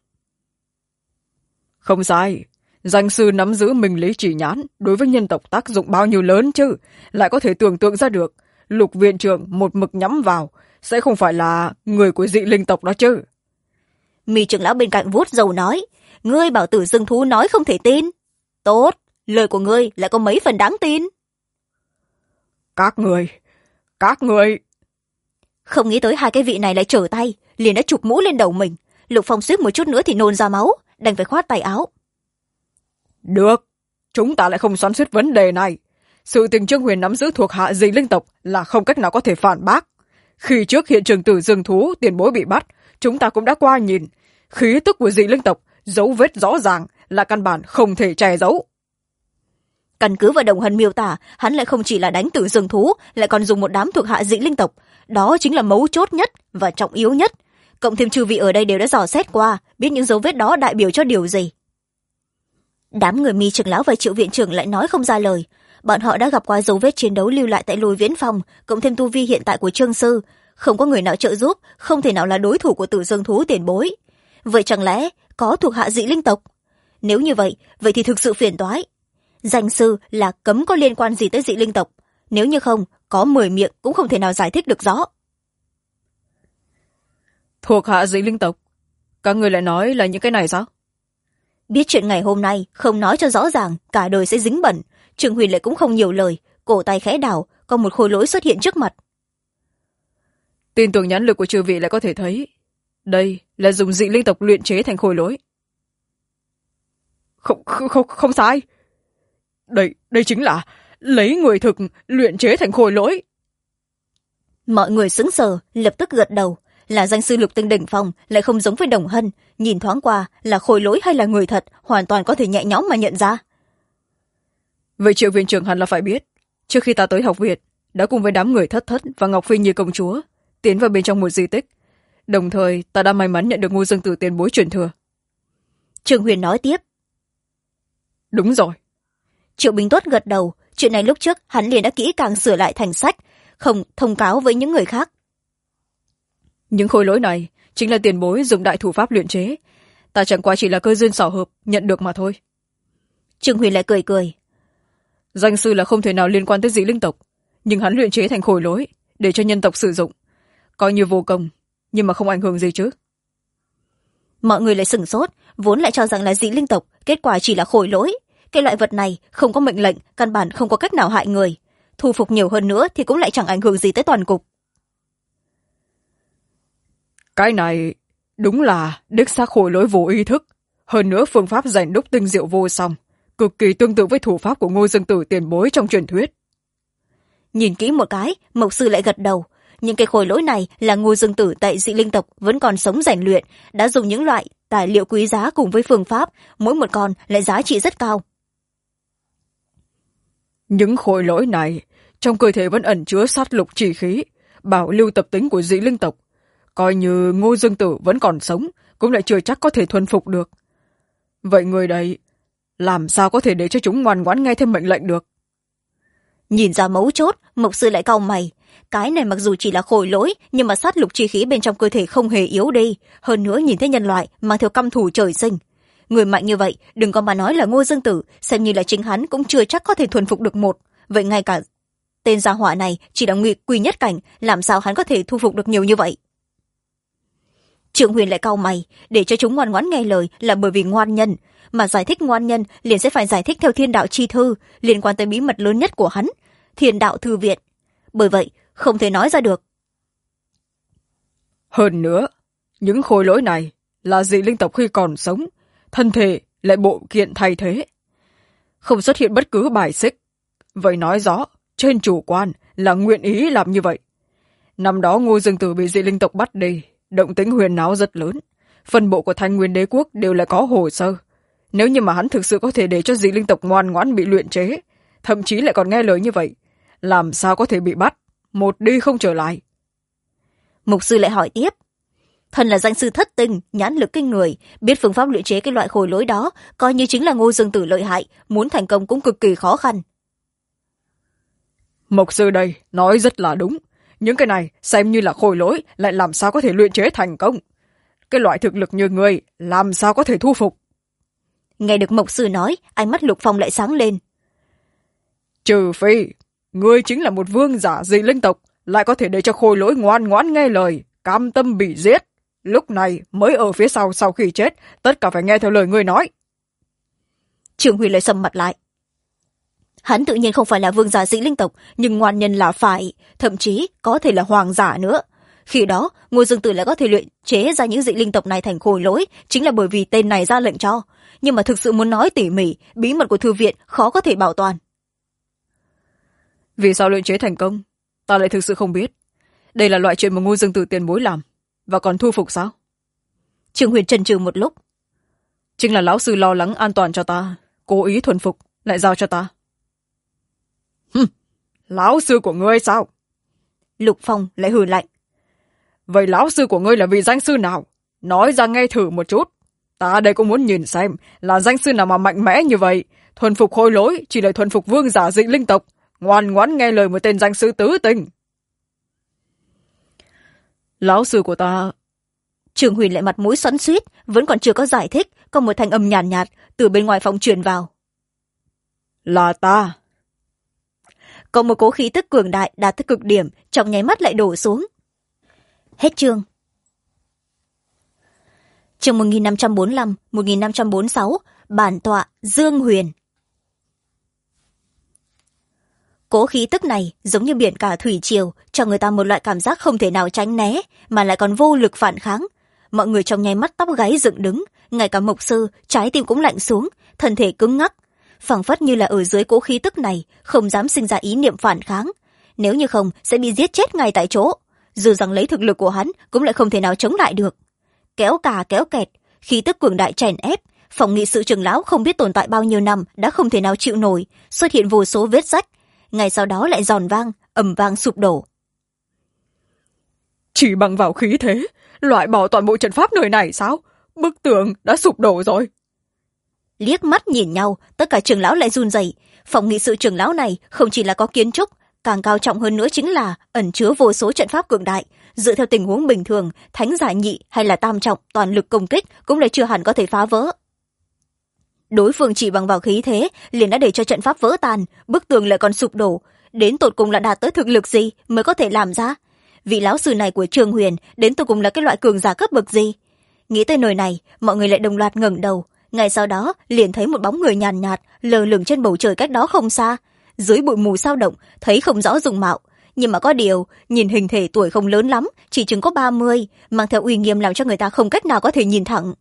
Không sai, danh sư nắm giữ minh lý trí nhãn đối với nhân tộc tác dụng bao nhiêu lớn chứ, lại có thể tưởng tượng ra được Lục viện trưởng một mực nhắm vào sẽ không phải là người của dị linh tộc đó chứ. Mi trưởng lão bên cạnh vuốt râu nói, ngươi bảo Tử Dương thú nói không thể tin. Tốt, lời của ngươi lại có mấy phần đáng tin. Các người Không nghĩ tới hai cái vị này lại trở tay, liền đã chụp mũ lên đầu mình. Lục Phong suýt một chút nữa thì nôn ra máu, đành phải khoát tay áo. Được, chúng ta lại không xoắn xuýt vấn đề này. Sự tình Trương Huyền nắm giữ thuộc hạ dị linh tộc là không cách nào có thể phản bác. Khi trước hiện trường Tử Dương thú tiền bối bị bắt, chúng ta cũng đã qua nhìn, khí tức của dị linh tộc dấu vết rõ ràng, là căn bản không thể che giấu. Căn cứ vào Đồng Hân miêu tả, hắn lại không chỉ là đánh Tử Dương thú, lại còn dùng một đám thuộc hạ dị linh tộc, đó chính là mấu chốt nhất và trọng yếu nhất. Cộng thêm chư vị ở đây đều đã dò xét qua, biết những dấu vết đó đại biểu cho điều gì. Đám người Mi trưởng lão và Triệu viện trưởng lại nói không ra lời. Bọn họ đã gặp qua dấu vết chiến đấu lưu lại tại Lôi Viễn Phong, cộng thêm tu vi hiện tại của Trương sư, không có người nào trợ giúp, không thể nào là đối thủ của Tử Dương thú tiền bối. Vậy chẳng lẽ có thuộc hạ dị linh tộc? Nếu như vậy, vậy thì thực sự phiền toái. Danh sư là cấm có liên quan gì tới dị linh tộc, nếu như không, có 10 miệng cũng không thể nào giải thích được rõ. Thuộc hạ dị linh tộc? Các người lại nói là những cái này sao? Biết chuyện ngày hôm nay không nói cho rõ ràng, cả đời sẽ dính bẩn. Trương Huyền lại cũng không nhiều lời, cổ tay khẽ đảo, có một khối lỗi xuất hiện trước mặt. Tin tưởng nhãn lực của chư vị lại có thể thấy, đây là dùng dị linh tộc luyện chế thành khối lỗi. Không sai. Đây chính là lấy người thực luyện chế thành khối lỗi. Mọi người sững sờ, lập tức gật đầu. Là danh sư lục tinh đỉnh phong, lại không giống với Đồng Hân, nhìn thoáng qua là khối lỗi hay là người thật, hoàn toàn có thể nhẹ nhõm mà nhận ra. Vậy Triệu viện trưởng hẳn là phải biết, trước khi ta tới học viện, đã cùng với đám người Thất Thất và Ngọc Phi Nhi công chúa tiến vào bên trong một di tích. Đồng thời ta đã may mắn nhận được Ngô Dương Tử tiền bối truyền thừa. Trương Huyền nói tiếp. Đúng rồi. Triệu Bình Tuất gật đầu, chuyện này lúc trước hắn liền đã kỹ càng sửa lại thành sách, không thông cáo với những người khác. Những khối lỗi này chính là tiền bối dùng đại thủ pháp luyện chế, ta chẳng qua chỉ là cơ duyên xảo hợp nhận được mà thôi. Trương Huyền lại cười cười. Danh sư là không thể nào liên quan tới dị linh tộc, nhưng hắn luyện chế thành khối lỗi để cho nhân tộc sử dụng, coi như vô công, nhưng mà không ảnh hưởng gì chứ. Mọi người lại sửng sốt, vốn lại cho rằng là dị linh tộc, kết quả chỉ là khối lỗi. Cái loại vật này không có mệnh lệnh, căn bản không có cách nào hại người. Thu phục nhiều hơn nữa thì cũng lại chẳng ảnh hưởng gì tới toàn cục. Cái này đúng là đích xác khối lỗi vô ý thức, hơn nữa phương pháp rèn đúc tinh diệu vô song, cực kỳ tương tự với thủ pháp của Ngô Dương Tử tiền bối trong truyền thuyết. Nhìn kỹ một cái, Mộc sư lại gật đầu. Những cái khối lỗi này là Ngô Dương Tử tại dị linh tộc vẫn còn sống rèn luyện, đã dùng những loại tài liệu quý giá cùng với phương pháp, mỗi một con lại giá trị rất cao. Những khối lỗi này trong cơ thể vẫn ẩn chứa sát lục chỉ khí, bảo lưu tập tính của dị linh tộc, coi như Ngô Dương Tử vẫn còn sống cũng lại chưa chắc có thể thuần phục được. Vậy người đấy làm sao có thể để cho chúng ngoan ngoãn nghe theo mệnh lệnh được? Nhìn ra mấu chốt, Mộc sư lại cau mày. Cái này mặc dù chỉ là khối lỗi, nhưng mà sát lục chi khí bên trong cơ thể không hề yếu đi, hơn nữa nhìn thấy nhân loại mang theo căm thù trời sinh. Người mạnh như vậy, đừng có mà nói là Ngô Dương Tử, xem như là chính hắn cũng chưa chắc có thể thuần phục được một. Vậy ngay cả tên gia hỏa này chỉ là quy nhất cảnh, làm sao hắn có thể thu phục được nhiều như vậy? Trương Huyền lại cau mày, để cho chúng ngoan ngoãn nghe lời là bởi vì ngoan nhân, mà giải thích ngoan nhân liền sẽ phải giải thích theo thiên đạo chi thư, liên quan tới bí mật lớn nhất của hắn, thiên đạo thư viện. Bởi vậy không thể nói ra được. Hơn nữa, những khối lỗi này là dị linh tộc khi còn sống, thân thể lại bộ kiện thay thế, không xuất hiện bất cứ bài xích. Vậy nói rõ trên chủ quan là nguyện ý làm như vậy. Năm đó Ngô Dương Tử bị dị linh tộc bắt đi, động tĩnh huyền náo rất lớn, phân bộ của Thanh Nguyên Đế quốc đều là có hồ sơ. Nếu như mà hắn thực sự có thể để cho dị linh tộc ngoan ngoãn bị luyện chế, thậm chí lại còn nghe lời như vậy, làm sao có thể bị bắt một đi không trở lại? Mục sư lại hỏi tiếp. Thần là danh sư thất tinh, nhãn lực kinh người, biết phương pháp luyện chế cái loại khối lỗi đó, coi như chính là Ngô Dương Tử lợi hại, muốn thành công cũng cực kỳ khó khăn. Mộc sư đây nói rất là đúng, những cái này xem như là khối lỗi, lại làm sao có thể luyện chế thành công? Cái loại thực lực như người làm sao có thể thu phục? Nghe được Mộc sư nói, ánh mắt Lục Phong lại sáng lên. Trừ phi ngươi chính là một vương giả dị linh tộc, lại có thể để cho khối lỗi ngoan ngoãn nghe lời, cam tâm bị giết, lúc này mới ở phía sau khi chết tất cả phải nghe theo lời ngươi nói. Trương Huy lại sầm mặt lại. Hắn tự nhiên không phải là vương giả dị linh tộc, nhưng ngoan nhân là phải, thậm chí có thể là hoàng giả nữa. Khi đó Ngô Dương Tử lại có thể luyện chế ra những dị linh tộc này thành khối lỗi, chính là bởi vì tên này ra lệnh cho. Nhưng mà thực sự muốn nói tỉ mỉ, bí mật của thư viện khó có thể bảo toàn. Vì sao luyện chế thành công, ta lại thực sự không biết. Đây là loại chuyện mà Ngô Dương Tử tiền bối làm, và còn thu phục sao? Trương Huyền chần chừ một lúc. Chính là lão sư lo lắng an toàn cho ta, cố ý thuần phục lại giao cho ta. Lão sư của ngươi sao? Lục Phong lại hừ lạnh. Vậy lão sư của ngươi là vị danh sư nào? Nói ra nghe thử một chút. Ta đây cũng muốn nhìn xem là danh sư nào mà mạnh mẽ như vậy, thuần phục khối lỗi chỉ là thuần phục vương giả dị linh tộc, ngoan ngoãn nghe lời một tên danh sư tứ tình. Lão sư của ta. Trường Huyền lại mặt mũi xoắn xuýt, vẫn còn chưa có giải thích, có một thanh âm nhàn nhạt từ bên ngoài phòng truyền vào. Là ta. Có một cỗ khí tức cường đại đạt tới cực điểm, trong nháy mắt lại đổ xuống. Hết chương. Chương 1545, 1546, bản tọa Dương Huyền. Cỗ khí tức này giống như biển cả thủy triều, cho người ta một loại cảm giác không thể nào tránh né, mà lại còn vô lực phản kháng. Mọi người trong nháy mắt tóc gáy dựng đứng, ngay cả mộc sư trái tim cũng lạnh xuống, thân thể cứng ngắc, phảng phất như là ở dưới cỗ khí tức này không dám sinh ra ý niệm phản kháng, nếu như không sẽ bị giết chết ngay tại chỗ. Dù rằng lấy thực lực của hắn cũng lại không thể nào chống lại được. Kéo cà kéo kẹt, khí tức cường đại chèn ép, phòng nghị sự trưởng lão không biết tồn tại bao nhiêu năm đã không thể nào chịu nổi, xuất hiện vô số vết rách, ngay sau đó lại giòn vang, ầm vang sụp đổ. Chỉ bằng vào khí thế loại bỏ toàn bộ trận pháp nơi này sao? Bức tường đã sụp đổ rồi. Liếc mắt nhìn nhau, tất cả trưởng lão lại run rẩy. Phòng nghị sự trưởng lão này không chỉ là có kiến trúc, càng cao trọng hơn nữa chính là ẩn chứa vô số trận pháp cường đại. Dựa theo tình huống bình thường, thánh giả nhị hay là tam trọng toàn lực công kích cũng là chưa hẳn có thể phá vỡ. Đối phương chỉ bằng vào khí thế liền đã để cho trận pháp vỡ tan, bức tường lại còn sụp đổ. Đến tột cùng là đạt tới thực lực gì mới có thể làm ra? Vị lão sư này của Trường Huyền đến tột cùng là cái loại cường giả cấp bậc gì? Nghĩ tới nơi này, mọi người lại đồng loạt ngẩng đầu. Ngay sau đó liền thấy một bóng người nhàn nhạt lờ lửng trên bầu trời cách đó không xa. Dưới bụi mù sao động thấy không rõ dung mạo, nhưng mà có điều nhìn hình thể tuổi không lớn lắm, chỉ chừng có 30, mang theo uy nghiêm làm cho người ta không cách nào có thể nhìn thẳng.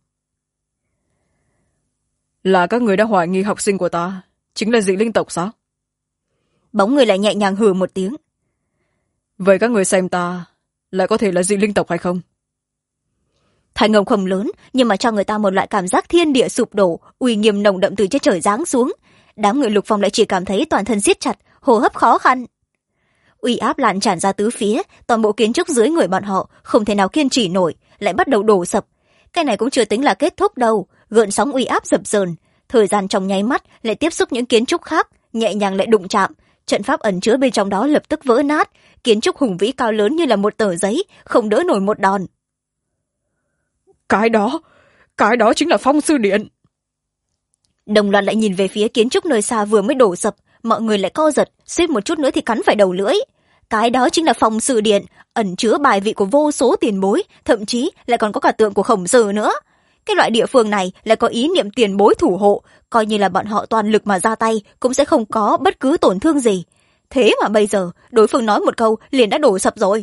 Là các người đã hoài nghi học sinh của ta chính là dị linh tộc sao? Bóng người lại nhẹ nhàng hừ một tiếng. Vậy các người xem ta lại có thể là dị linh tộc hay không? Thanh âm không lớn, nhưng mà cho người ta một loại cảm giác thiên địa sụp đổ, uy nghiêm nồng đậm từ trên trời giáng xuống. Đám người Lục Phong lại chỉ cảm thấy toàn thân siết chặt, hô hấp khó khăn. Uy áp lan tràn ra tứ phía, toàn bộ kiến trúc dưới người bọn họ không thể nào kiên trì nổi, lại bắt đầu đổ sập. Cái này cũng chưa tính là kết thúc đâu, gợn sóng uy áp dập dờn, thời gian trong nháy mắt lại tiếp xúc những kiến trúc khác, nhẹ nhàng lại đụng chạm, trận pháp ẩn chứa bên trong đó lập tức vỡ nát, kiến trúc hùng vĩ cao lớn như là một tờ giấy, không đỡ nổi một đòn. Cái đó chính là Phong Sư Điện. Đồng loạt lại nhìn về phía kiến trúc nơi xa vừa mới đổ sập, mọi người lại co giật, suýt một chút nữa thì cắn phải đầu lưỡi. Cái đó chính là Phong Sư Điện, ẩn chứa bài vị của vô số tiền bối, thậm chí lại còn có cả tượng của Khổng Sư nữa. Cái loại địa phương này lại có ý niệm tiền bối thủ hộ, coi như là bọn họ toàn lực mà ra tay cũng sẽ không có bất cứ tổn thương gì. Thế mà bây giờ đối phương nói một câu liền đã đổ sập rồi.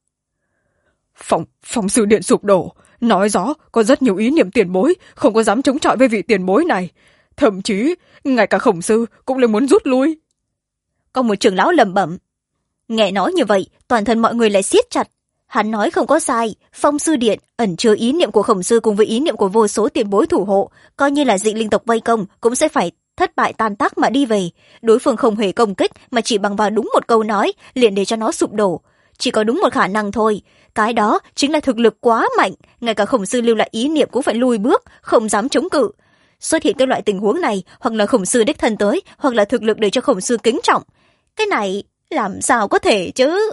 Phong Sư Điện sụp đổ, nói rõ có rất nhiều ý niệm tiền bối không có dám chống chọi với vị tiền bối này, thậm chí ngay cả Khổng Sư cũng lại muốn rút lui. Có một trưởng lão lẩm bẩm. Nghe nói như vậy, toàn thân mọi người lại siết chặt. Hắn nói không có sai, Phong Sư Điện ẩn chứa ý niệm của Khổng Sư cùng với ý niệm của vô số tiền bối thủ hộ, coi như là dị linh tộc vây công cũng sẽ phải thất bại tan tác mà đi về. Đối phương không hề công kích mà chỉ bằng vào đúng một câu nói liền để cho nó sụp đổ. Chỉ có đúng một khả năng thôi, cái đó chính là thực lực quá mạnh, ngay cả Khổng Sư lưu lại ý niệm cũng phải lùi bước, không dám chống cự. Xuất hiện cái loại tình huống này, hoặc là Khổng Sư đích thân tới, hoặc là thực lực để cho Khổng Sư kính trọng. Cái này làm sao có thể chứ?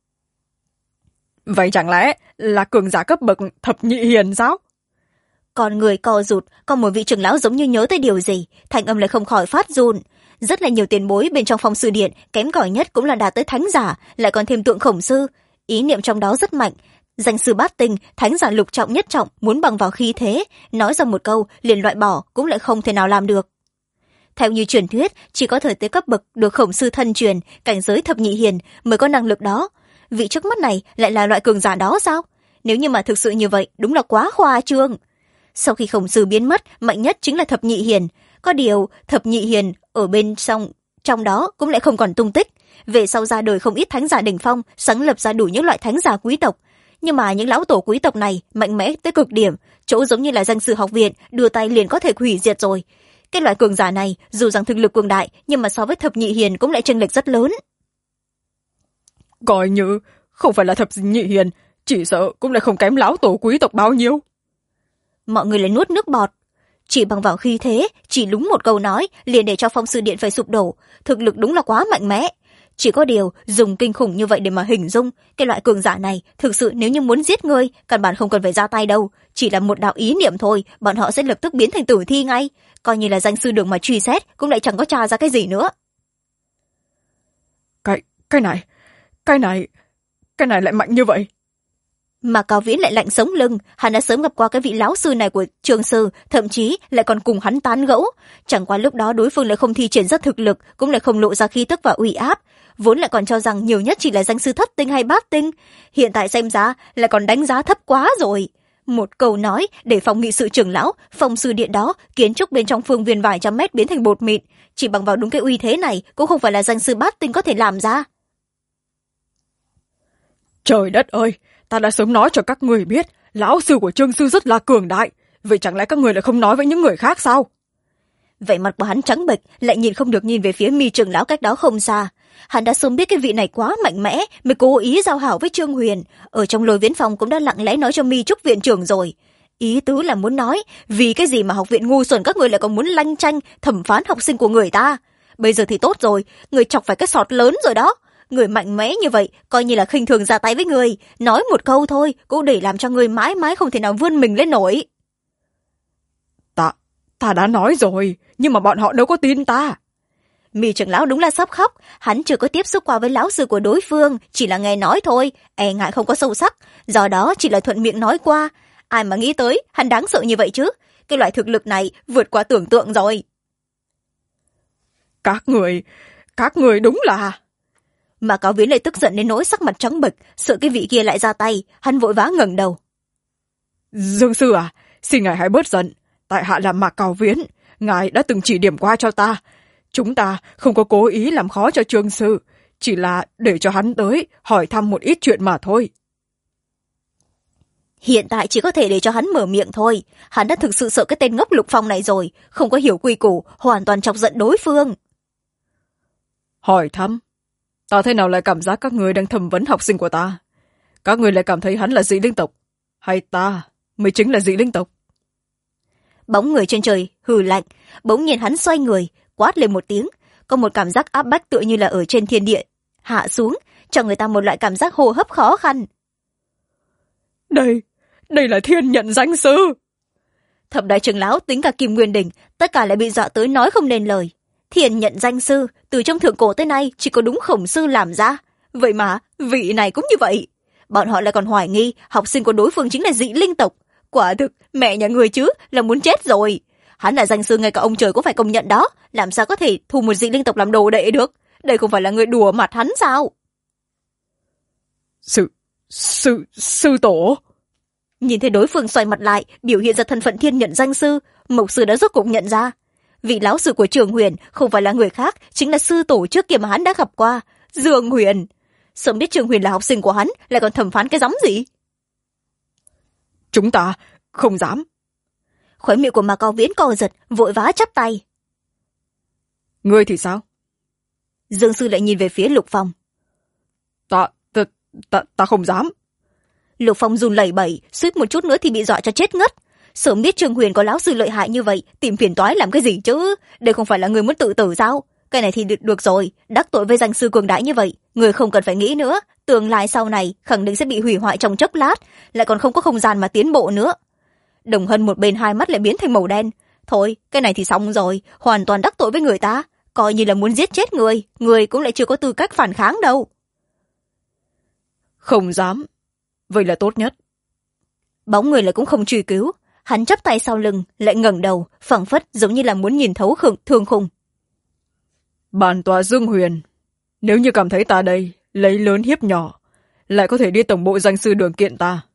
Vậy chẳng lẽ là cường giả cấp bậc thập nhị hiền sao? Còn người co rụt, còn một vị trưởng lão giống như nhớ tới điều gì, thanh âm lại không khỏi phát run. Rất là nhiều tiền bối bên trong Phong Sư Điện, kém cỏi nhất cũng là đạt tới thánh giả, lại còn thêm tượng Khổng Sư. Ý niệm trong đó rất mạnh. Danh sư bát tinh, thánh giả lục trọng nhất trọng muốn bằng vào khí thế, nói ra một câu liền loại bỏ cũng lại không thể nào làm được. Theo như truyền thuyết, chỉ có thời tới cấp bậc được Khổng Sư thân truyền, cảnh giới thập nhị hiền mới có năng lực đó. Vị trước mắt này lại là loại cường giả đó sao? Nếu như mà thực sự như vậy, đúng là quá khoa trương. Sau khi Khổng Sư biến mất, mạnh nhất chính là thập nhị hiền. Có điều, thập nhị hiền ở bên trong đó cũng lại không còn tung tích. Về sau ra đời không ít thánh giả đỉnh phong, sáng lập ra đủ những loại thánh giả quý tộc. Nhưng mà những lão tổ quý tộc này mạnh mẽ tới cực điểm, chỗ giống như là danh sư học viện, đưa tay liền có thể hủy diệt rồi. Cái loại cường giả này, dù rằng thực lực cường đại, nhưng mà so với thập nhị hiền cũng lại chênh lệch rất lớn. Coi như không phải là thập nhị hiền, chỉ sợ cũng lại không kém lão tổ quý tộc bao nhiêu. Mọi người lại nuốt nước bọt. Chỉ bằng vào khí thế, chỉ đúng một câu nói liền để cho Phong Sư Điện phải sụp đổ, thực lực đúng là quá mạnh mẽ. Chỉ có điều dùng kinh khủng như vậy để mà hình dung cái loại cường giả này, thực sự nếu như muốn giết ngươi căn bản không cần phải ra tay đâu, chỉ là một đạo ý niệm thôi bọn họ sẽ lập tức biến thành tử thi ngay, coi như là danh sư đường mà truy xét cũng lại chẳng có tra ra cái gì nữa. Cái này lại mạnh như vậy. Mà Cao Viễn lại lạnh sống lưng, hắn đã sớm gặp qua cái vị lão sư này của Trường sư, thậm chí lại còn cùng hắn tán gẫu, chẳng qua lúc đó đối phương lại không thi triển rất thực lực, cũng lại không lộ ra khí tức và uy áp, vốn lại còn cho rằng nhiều nhất chỉ là danh sư thất tinh hay bát tinh, hiện tại xem ra lại còn đánh giá thấp quá rồi. Một câu nói để phòng nghị sự trưởng lão, phòng sư điện đó kiến trúc bên trong phương viên vài trăm mét biến thành bột mịn, chỉ bằng vào đúng cái uy thế này cũng không phải là danh sư bát tinh có thể làm ra. Trời đất ơi, ta đã sớm nói cho các người biết lão sư của Trương sư rất là cường đại, vậy chẳng lẽ các người lại không nói với những người khác sao? Vậy mặt của hắn trắng bệch, lại nhìn không được nhìn về phía Mi trưởng lão cách đó không xa. Hắn đã sớm biết cái vị này quá mạnh mẽ mới cố ý giao hảo với Trương Huyền, ở trong Lôi Viễn Phòng cũng đã lặng lẽ nói cho Mi Trúc viện trưởng rồi, ý tứ là muốn nói vì cái gì mà học viện ngu xuẩn các người lại còn muốn lanh chanh thẩm phán học sinh của người ta. Bây giờ thì tốt rồi, người chọc phải cái sọt lớn rồi đó, người mạnh mẽ như vậy coi như là khinh thường ra tay với người, nói một câu thôi cũng để làm cho người mãi mãi không thể nào vươn mình lên nổi. Ta đã nói rồi, nhưng mà bọn họ đâu có tin ta. Mi trưởng lão đúng là sắp khóc, hắn chưa có tiếp xúc qua với lão sư của đối phương, chỉ là nghe nói thôi, e ngại không có sâu sắc, do đó chỉ là thuận miệng nói qua. Ai mà nghĩ tới hắn đáng sợ như vậy chứ, cái loại thực lực này vượt qua tưởng tượng rồi. Các người đúng là... Mà Cao Viễn lại tức giận đến nỗi sắc mặt trắng bệch, sợ cái vị kia lại ra tay, hắn vội vã ngẩng đầu. Dương sư à, xin ngài hãy bớt giận, tại hạ là Mạc Cao Viễn, ngài đã từng chỉ điểm qua cho ta. Chúng ta không có cố ý làm khó cho Trương sư, chỉ là để cho hắn tới hỏi thăm một ít chuyện mà thôi. Hiện tại chỉ có thể để cho hắn mở miệng thôi, hắn đã thực sự sợ cái tên ngốc Lục Phong này rồi, không có hiểu quy củ, hoàn toàn chọc giận đối phương. Hỏi thăm? Ta thế nào lại cảm giác các người đang thẩm vấn học sinh của ta? Các người lại cảm thấy hắn là dị linh tộc, hay ta mới chính là dị linh tộc? Bóng người trên trời hừ lạnh, bỗng nhiên hắn xoay người quát lên một tiếng, có một cảm giác áp bách tựa như là ở trên thiên địa hạ xuống, cho người ta một loại cảm giác hô hấp khó khăn. Đây là Thiên Nhận danh sư. Thập đại trưởng lão tính cả Kim Nguyên Đỉnh tất cả lại bị dọa tới nói không nên lời. Thiên Nhận danh sư từ trong thượng cổ tới nay chỉ có đúng Khổng sư làm ra, vậy mà vị này cũng như vậy. Bọn họ lại còn hoài nghi học sinh của đối phương chính là dị linh tộc, quả thực mẹ nhà người chứ là muốn chết rồi. Hắn là danh sư ngay cả ông trời cũng phải công nhận đó, làm sao có thể thu một dị linh tộc làm đồ đệ được, đây không phải là người đùa mặt hắn sao? Sư tổ. Nhìn thấy đối phương xoay mặt lại biểu hiện ra thân phận Thiên Nhận danh sư, Mộc sư đã rốt cuộc nhận ra vị lão sư của Trường Huyền không phải là người khác, chính là sư tổ trước kia mà hắn đã gặp qua, Dương Huyền. Sớm biết Trường Huyền là học sinh của hắn, lại còn thẩm phán cái giấm gì? Chúng ta không dám. Khóe miệng của Mạc Cao Viễn co giật, vội vã chắp tay. Ngươi thì sao? Dương sư lại nhìn về phía Lục Phong. Ta không dám. Lục Phong run lẩy bẩy, suýt một chút nữa thì bị dọa cho chết ngất. Sớm biết Trường Huyền có lão sư lợi hại như vậy, tìm phiền toái làm cái gì chứ? Đây không phải là người muốn tự tử sao? Cái này thì được rồi, đắc tội với danh sư cường đại như vậy, người không cần phải nghĩ nữa, tương lai sau này khẳng định sẽ bị hủy hoại trong chốc lát, lại còn không có không gian mà tiến bộ nữa. Đồng Hân một bên hai mắt lại biến thành màu đen. Thôi, cái này thì xong rồi, hoàn toàn đắc tội với người ta, coi như là muốn giết chết người cũng lại chưa có tư cách phản kháng đâu. Không dám, vậy là tốt nhất. Bóng người lại cũng không truy cứu, hắn chắp tay sau lưng, lại ngẩng đầu, phảng phất giống như là muốn nhìn thấu thương khung. Bản tọa Dương Huyền, nếu như cảm thấy ta đây lấy lớn hiếp nhỏ, lại có thể đi tổng bộ danh sư đường kiện ta.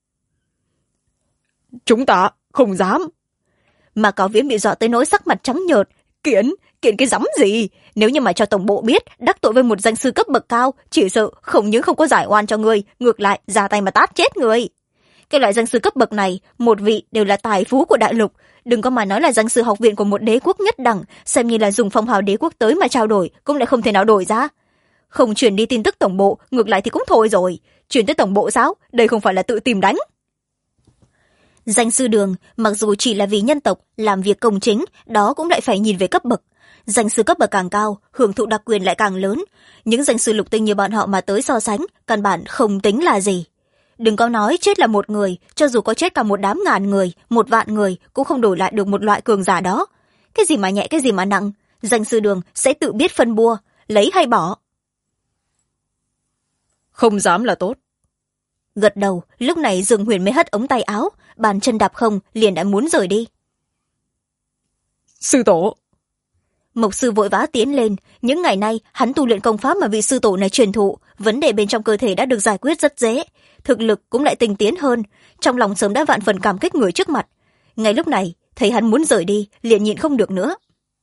Chúng ta không dám. Mà Cao Viễn bị dọa tới nỗi sắc mặt trắng nhợt. Kiện cái giấm gì? Nếu như mà cho tổng bộ biết đắc tội với một danh sư cấp bậc cao, chỉ sợ không những không có giải oan cho người, ngược lại ra tay mà tát chết người. Cái loại danh sư cấp bậc này, một vị đều là tài phú của đại lục, đừng có mà nói là danh sư học viện của một đế quốc nhất đẳng, xem như là dùng phong hào đế quốc tới mà trao đổi cũng lại không thể nào đổi ra. Không chuyển đi tin tức tổng bộ, ngược lại thì cũng thôi rồi, chuyển tới tổng bộ sao? Đây không phải là tự tìm đánh. Danh sư đường mặc dù chỉ là vì nhân tộc làm việc công chính, đó cũng lại phải nhìn về cấp bậc. danh sư cấp bậc càng cao, hưởng thụ đặc quyền lại càng lớn. Những danh sư lục tinh như bọn họ mà tới so sánh, căn bản không tính là gì. Đừng có nói chết là một người, cho dù có chết cả một đám ngàn người, 1.000.000 người, cũng không đổi lại được một loại cường giả đó. Cái gì mà nhẹ, cái gì mà nặng, danh sư đường sẽ tự biết phân bua, lấy hay bỏ. Không dám là tốt. Gật đầu, lúc này Dương Huyền mới hất ống tay áo, bàn chân đạp không, liền đã muốn rời đi. Sư tổ. Mộc sư vội vã tiến lên, những ngày nay hắn tu luyện công pháp mà vị sư tổ này truyền thụ, vấn đề bên trong cơ thể đã được giải quyết rất dễ, thực lực cũng lại tinh tiến hơn, trong lòng sớm đã vạn phần cảm kích người trước mặt. Ngay lúc này, thấy hắn muốn rời đi, liền nhịn không được nữa.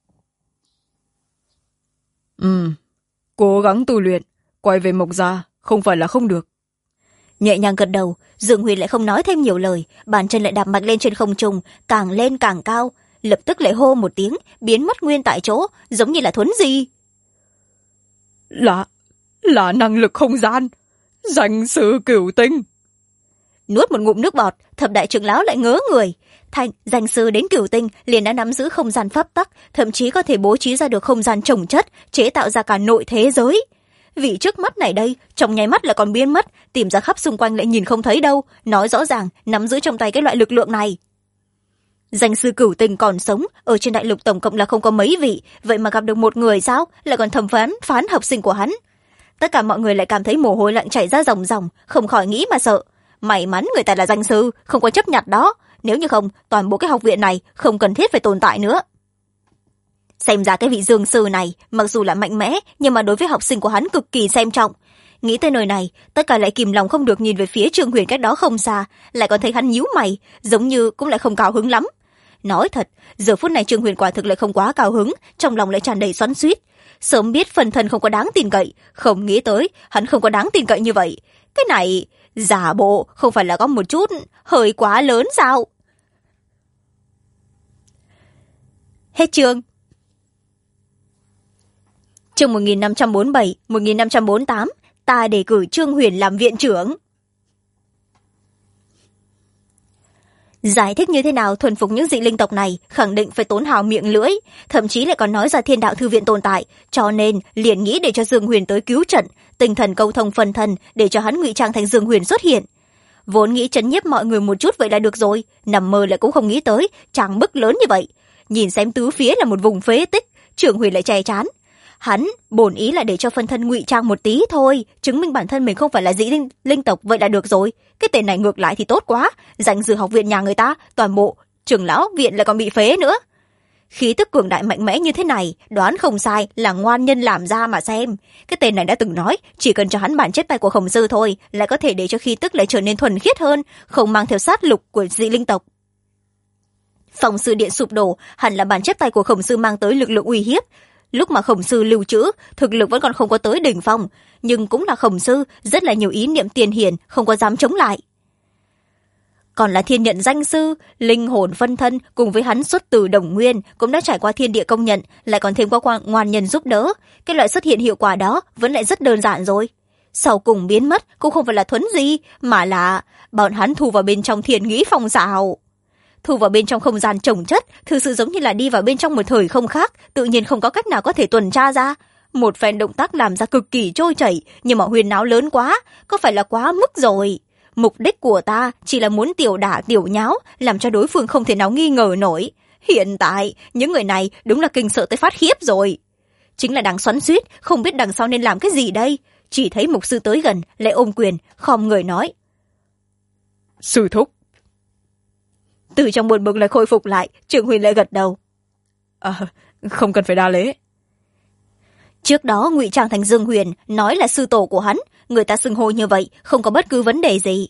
Cố gắng tu luyện, quay về Mộc gia, không phải là không được. Nhẹ nhàng gật đầu, Dương Huyền lại không nói thêm nhiều lời, bàn chân lại đạp mạnh lên trên không trung, càng lên càng cao, lập tức lại hô một tiếng, biến mất nguyên tại chỗ, giống như là thuấn di. Là năng lực không gian, danh sư cửu tinh. Nuốt một ngụm nước bọt, thập đại trưởng lão lại ngớ người. Danh sư đến cửu tinh liền đã nắm giữ không gian pháp tắc, thậm chí có thể bố trí ra được không gian chồng chất, chế tạo ra cả nội thế giới. Vị trước mắt này đây, trong nháy mắt là còn biến mất, tìm ra khắp xung quanh lại nhìn không thấy đâu, nói rõ ràng nắm giữ trong tay cái loại lực lượng này. Danh sư cửu tinh còn sống, ở trên đại lục tổng cộng là không có mấy vị, vậy mà gặp được một người sao, lại còn thẩm phán học sinh của hắn. Tất cả mọi người lại cảm thấy mồ hôi lạnh chảy ra ròng ròng, không khỏi nghĩ mà sợ. May mắn người ta là danh sư, không có chấp nhặt đó, nếu như không, toàn bộ cái học viện này không cần thiết phải tồn tại nữa. Xem ra cái vị Dương sư này, mặc dù là mạnh mẽ, nhưng mà đối với học sinh của hắn cực kỳ xem trọng. Nghĩ tới nơi này, tất cả lại kìm lòng không được nhìn về phía Trương Huyền cách đó không xa, lại còn thấy hắn nhíu mày, giống như cũng lại không cao hứng lắm. Nói thật, giờ phút này Trương Huyền quả thực lại không quá cao hứng, trong lòng lại tràn đầy xoắn xuýt. Sớm biết phần thân không có đáng tin cậy, không nghĩ tới hắn không có đáng tin cậy như vậy. Cái này, giả bộ không phải là có một chút hơi quá lớn sao? Hết chương. Chương 1547, 1548, ta đề cử Trương Huyền làm viện trưởng. Giải thích như thế nào thuần phục những dị linh tộc này khẳng định phải tốn hào miệng lưỡi, thậm chí lại còn nói ra Thiên Đạo Thư viện tồn tại, cho nên liền nghĩ để cho Dương Huyền tới cứu trận, tinh thần câu thông phân thân để cho hắn ngụy trang thành Dương Huyền xuất hiện. Vốn nghĩ trấn nhiếp mọi người một chút vậy là được rồi, nằm mơ lại cũng không nghĩ tới tràng bức lớn như vậy. Nhìn xem tứ phía là một vùng phế tích, Trương Huyền lại chè chán. Hắn bổn ý là để cho phân thân ngụy trang một tí thôi, chứng minh bản thân mình không phải là dị linh tộc vậy là được rồi. Cái tên này ngược lại thì tốt quá, danh dự học viện nhà người ta, toàn bộ trưởng lão viện lại còn bị phế nữa. Khí tức cường đại mạnh mẽ như thế này, đoán không sai là ngoan nhân làm ra mà xem. Cái tên này đã từng nói, chỉ cần cho hắn bản chất tay của Khổng Sư thôi, lại có thể để cho khí tức lại trở nên thuần khiết hơn, không mang theo sát lục của dị linh tộc. Phòng sư điện sụp đổ, hẳn là bản chất tay của Khổng Sư mang tới lực lượng uy hiếp. Lúc mà Khổng Sư lưu trữ, thực lực vẫn còn không có tới đỉnh phong, nhưng cũng là Khổng Sư, rất là nhiều ý niệm tiền hiền, không có dám chống lại. Còn là thiên nhận danh sư, linh hồn phân thân cùng với hắn xuất từ Đồng Nguyên cũng đã trải qua thiên địa công nhận, lại còn thêm qua ngoan nhân giúp đỡ. Cái loại xuất hiện hiệu quả đó vẫn lại rất đơn giản rồi. Sau cùng biến mất cũng không phải là thuấn di, mà là bọn hắn thu vào bên trong Thiên Nghĩ Phong xào. Thu vào bên trong không gian chồng chất, thực sự giống như là đi vào bên trong một thời không khác, tự nhiên không có cách nào có thể tuần tra ra. Một phen động tác làm ra cực kỳ trôi chảy, nhưng mà huyền náo lớn quá, có phải là quá mức rồi. Mục đích của ta chỉ là muốn tiểu đả tiểu nháo, làm cho đối phương không thể nào nghi ngờ nổi. Hiện tại, những người này đúng là kinh sợ tới phát khiếp rồi. Chính là đang xoắn xuýt, không biết đằng sau nên làm cái gì đây. Chỉ thấy mục sư tới gần, lại ôm quyền, khom người nói. Sư thúc. Từ trong buồn bực lại khôi phục lại, Trương Huyền lại gật đầu. Không cần phải đa lễ. Trước đó ngụy trang thành Dương Huyền, nói là sư tổ của hắn, người ta xưng hô như vậy, không có bất cứ vấn đề gì.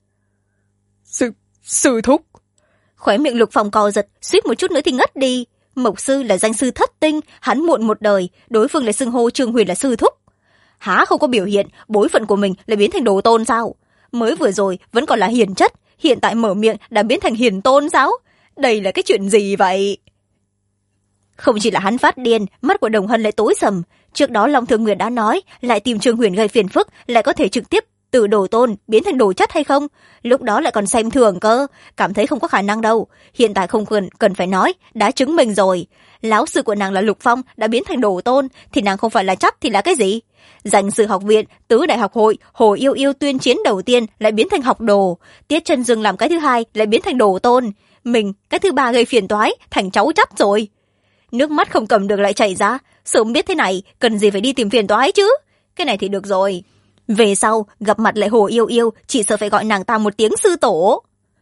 Sư thúc. Khóe miệng Lục Phong co giật, suýt một chút nữa thì ngất đi. Mộc sư là danh sư thất tinh, hắn muộn một đời, đối phương lại xưng hô Trương Huyền là sư thúc. Há không có biểu hiện bối phận của mình lại biến thành đồ tôn sao? Mới vừa rồi vẫn còn là hiền chất, hiện tại mở miệng đã biến thành hiền tôn sao? Đây là cái chuyện gì vậy? Không chỉ là hắn phát điên, mắt của Đồng Hân lại tối sầm. Trước đó Long Thương Nguyệt đã nói, lại tìm Trương Huyền gây phiền phức, lại có thể trực tiếp từ đồ tôn biến thành đồ chất hay không, lúc đó lại còn xem thường cơ, cảm thấy không có khả năng đâu. Hiện tại không cần phải nói, đã chứng minh rồi. Lão sư của nàng là Lục Phong đã biến thành đồ tôn, thì nàng không phải là chất thì là cái gì? Danh sư học viện, tứ đại học hội, Hồ Yêu Yêu tuyên chiến đầu tiên lại biến thành học đồ, Tiết Chân Dương làm cái thứ hai lại biến thành đồ tôn, mình cái thứ ba gây phiền toái thành cháu chất rồi. Nước mắt không cầm được lại chảy ra, sớm biết thế này cần gì phải đi tìm phiền toái chứ. Cái này thì được rồi, về sau gặp mặt lại Hồ Yêu Yêu chỉ sợ phải gọi nàng ta một tiếng sư tổ.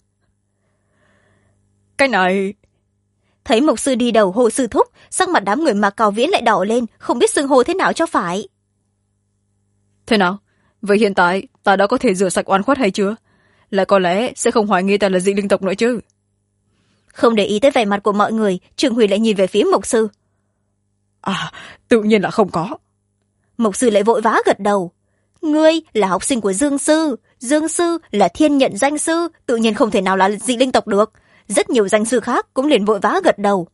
Cái này... Thấy Mộc sư đi đầu Hồ sư thúc, sắc mặt đám người Mạc Cao Viễn lại đỏ lên, không biết xưng hô thế nào cho phải. Thế nào? Vậy hiện tại ta đã có thể rửa sạch oan khuất hay chưa? Lại có lẽ sẽ không hoài nghi ta là dị linh tộc nữa chứ? Không để ý tới vẻ mặt của mọi người, Trường Huyền lại nhìn về phía Mộc sư. Tự nhiên là không có. Mộc sư lại vội vã gật đầu. Ngươi là học sinh của Dương sư, Dương sư là thiên nhận danh sư, tự nhiên không thể nào là dị linh tộc được. Rất nhiều danh sư khác cũng liền vội vã gật đầu.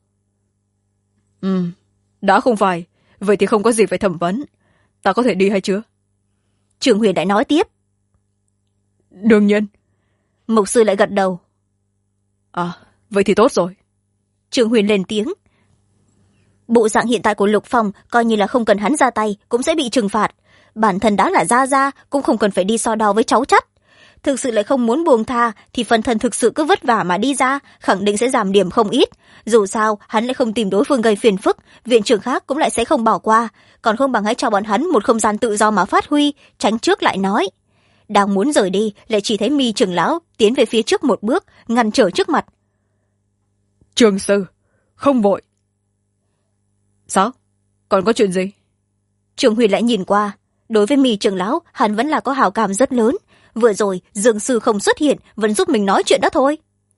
Đã không phải, vậy thì không có gì phải thẩm vấn. Ta có thể đi hay chưa? Trường Huyền lại nói tiếp. Đương nhiên. Mộc sư lại gật đầu. Vậy thì tốt rồi. Trường Huyền lên tiếng. Bộ dạng hiện tại của Lục Phong coi như là không cần hắn ra tay cũng sẽ bị trừng phạt. Bản thân đã là gia cũng không cần phải đi so đo với cháu chắt. Thực sự lại không muốn buông tha thì phần thân thực sự cứ vất vả mà đi ra, khẳng định sẽ giảm điểm không ít. Dù sao hắn lại không tìm đối phương gây phiền phức, viện trưởng khác cũng lại sẽ không bỏ qua. Còn không bằng hãy cho bọn hắn một không gian tự do mà phát huy, tránh trước lại nói. Đang muốn rời đi lại chỉ thấy Mi trưởng lão tiến về phía trước một bước, ngăn trở trước mặt. Trường sư, không vội. Sao? Còn có chuyện gì? Trường Huyền lại nhìn qua. Đối với Mi trưởng lão, hắn vẫn là có hảo cảm rất lớn. Vừa rồi Dương sư không xuất hiện, vẫn giúp mình nói chuyện đó thôi.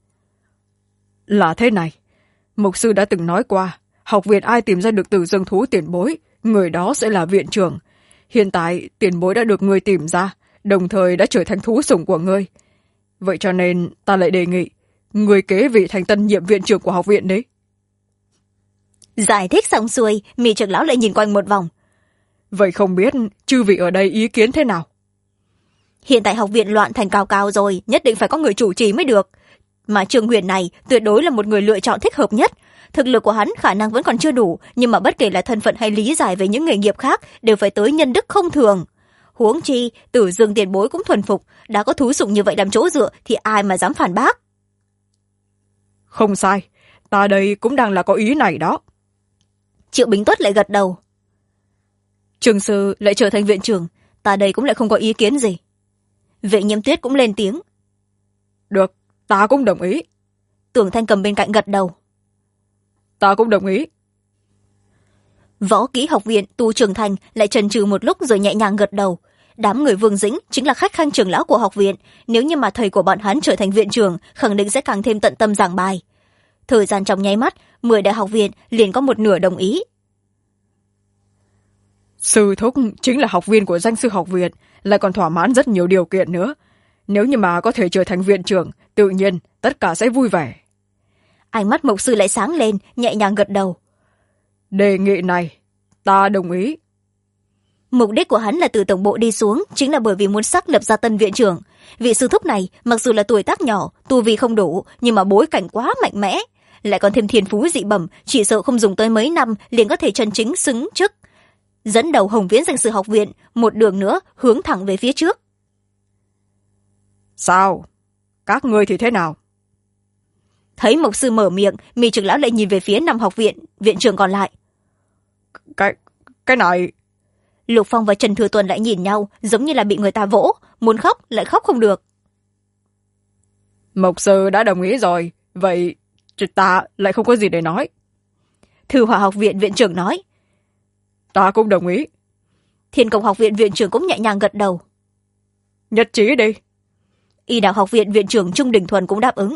Là thế này, mục sư đã từng nói qua, học viện ai tìm ra được Tử Dương thú tiền bối, người đó sẽ là viện trưởng. Hiện tại tiền bối đã được ngươi tìm ra, đồng thời đã trở thành thú sủng của ngươi. Vậy cho nên ta lại đề nghị người kế vị thành tân nhiệm viện trưởng của học viện đấy. Giải thích xong xuôi, Mi trưởng lão lại nhìn quanh một vòng. Vậy không biết chư vị ở đây ý kiến thế nào? Hiện tại học viện loạn thành cào cào rồi, nhất định phải có người chủ trì mới được. Mà Trường Huyền này tuyệt đối là một người lựa chọn thích hợp nhất. Thực lực của hắn khả năng vẫn còn chưa đủ, nhưng mà bất kể là thân phận hay lý giải về những nghề nghiệp khác đều phải tới nhân đức không thường. Huống chi Tử Dương tiền bối cũng thuần phục, đã có thú sủng như vậy làm chỗ dựa thì ai mà dám phản bác. Không sai, ta đây cũng đang là có ý này đó. Triệu Bính Tuất lại gật đầu. Trường sư lại trở thành viện trưởng, ta đây cũng lại không có ý kiến gì. Vệ Nhiễm Tuyết cũng lên tiếng. Được, ta cũng đồng ý. Tưởng Thanh Cầm bên cạnh gật đầu. Ta cũng đồng ý. Võ kỹ học viện Tu Trường Thành lại chần chừ một lúc rồi nhẹ nhàng gật đầu. Đám người Vương Dĩnh chính là khách khanh trưởng lão của học viện, nếu như mà thầy của bọn hắn trở thành viện trưởng khẳng định sẽ càng thêm tận tâm giảng bài. Thời gian trong nháy mắt 10 đại học viện liền có một nửa đồng ý. Sư thúc chính là học viên của danh sư học viện, lại còn thỏa mãn rất nhiều điều kiện nữa. Nếu như mà có thể trở thành viện trưởng, tự nhiên tất cả sẽ vui vẻ. Ánh mắt Mộc sư lại sáng lên, nhẹ nhàng gật đầu. Đề nghị này ta đồng ý. Mục đích của hắn là từ tổng bộ đi xuống chính là bởi vì muốn xác lập ra tân viện trưởng. Vị sư thúc này mặc dù là tuổi tác nhỏ, tu vi không đủ, nhưng mà bối cảnh quá mạnh mẽ, lại còn thêm thiên phú dị bẩm, chỉ sợ không dùng tới mấy năm liền có thể chân chính xứng chức, dẫn đầu Hồng Viễn danh sư học viện một đường nữa hướng thẳng về phía trước. Sao? Các ngươi thì thế nào? Thấy Mộc sư mở miệng, Mi trưởng lão lại nhìn về phía 5 học viện viện trưởng còn lại. Cái này... Lục Phong và Trần Thừa Tuần lại nhìn nhau, giống như là bị người ta vỗ, muốn khóc lại khóc không được. Mộc sư đã đồng ý rồi, vậy ta lại không có gì để nói. Thư Hỏa học viện viện trưởng nói. Ta cũng đồng ý. Thiên Công học viện viện trưởng cũng nhẹ nhàng gật đầu. Nhất trí đi. Y Đạo học viện viện trưởng Trung Đình Thuần cũng đáp ứng.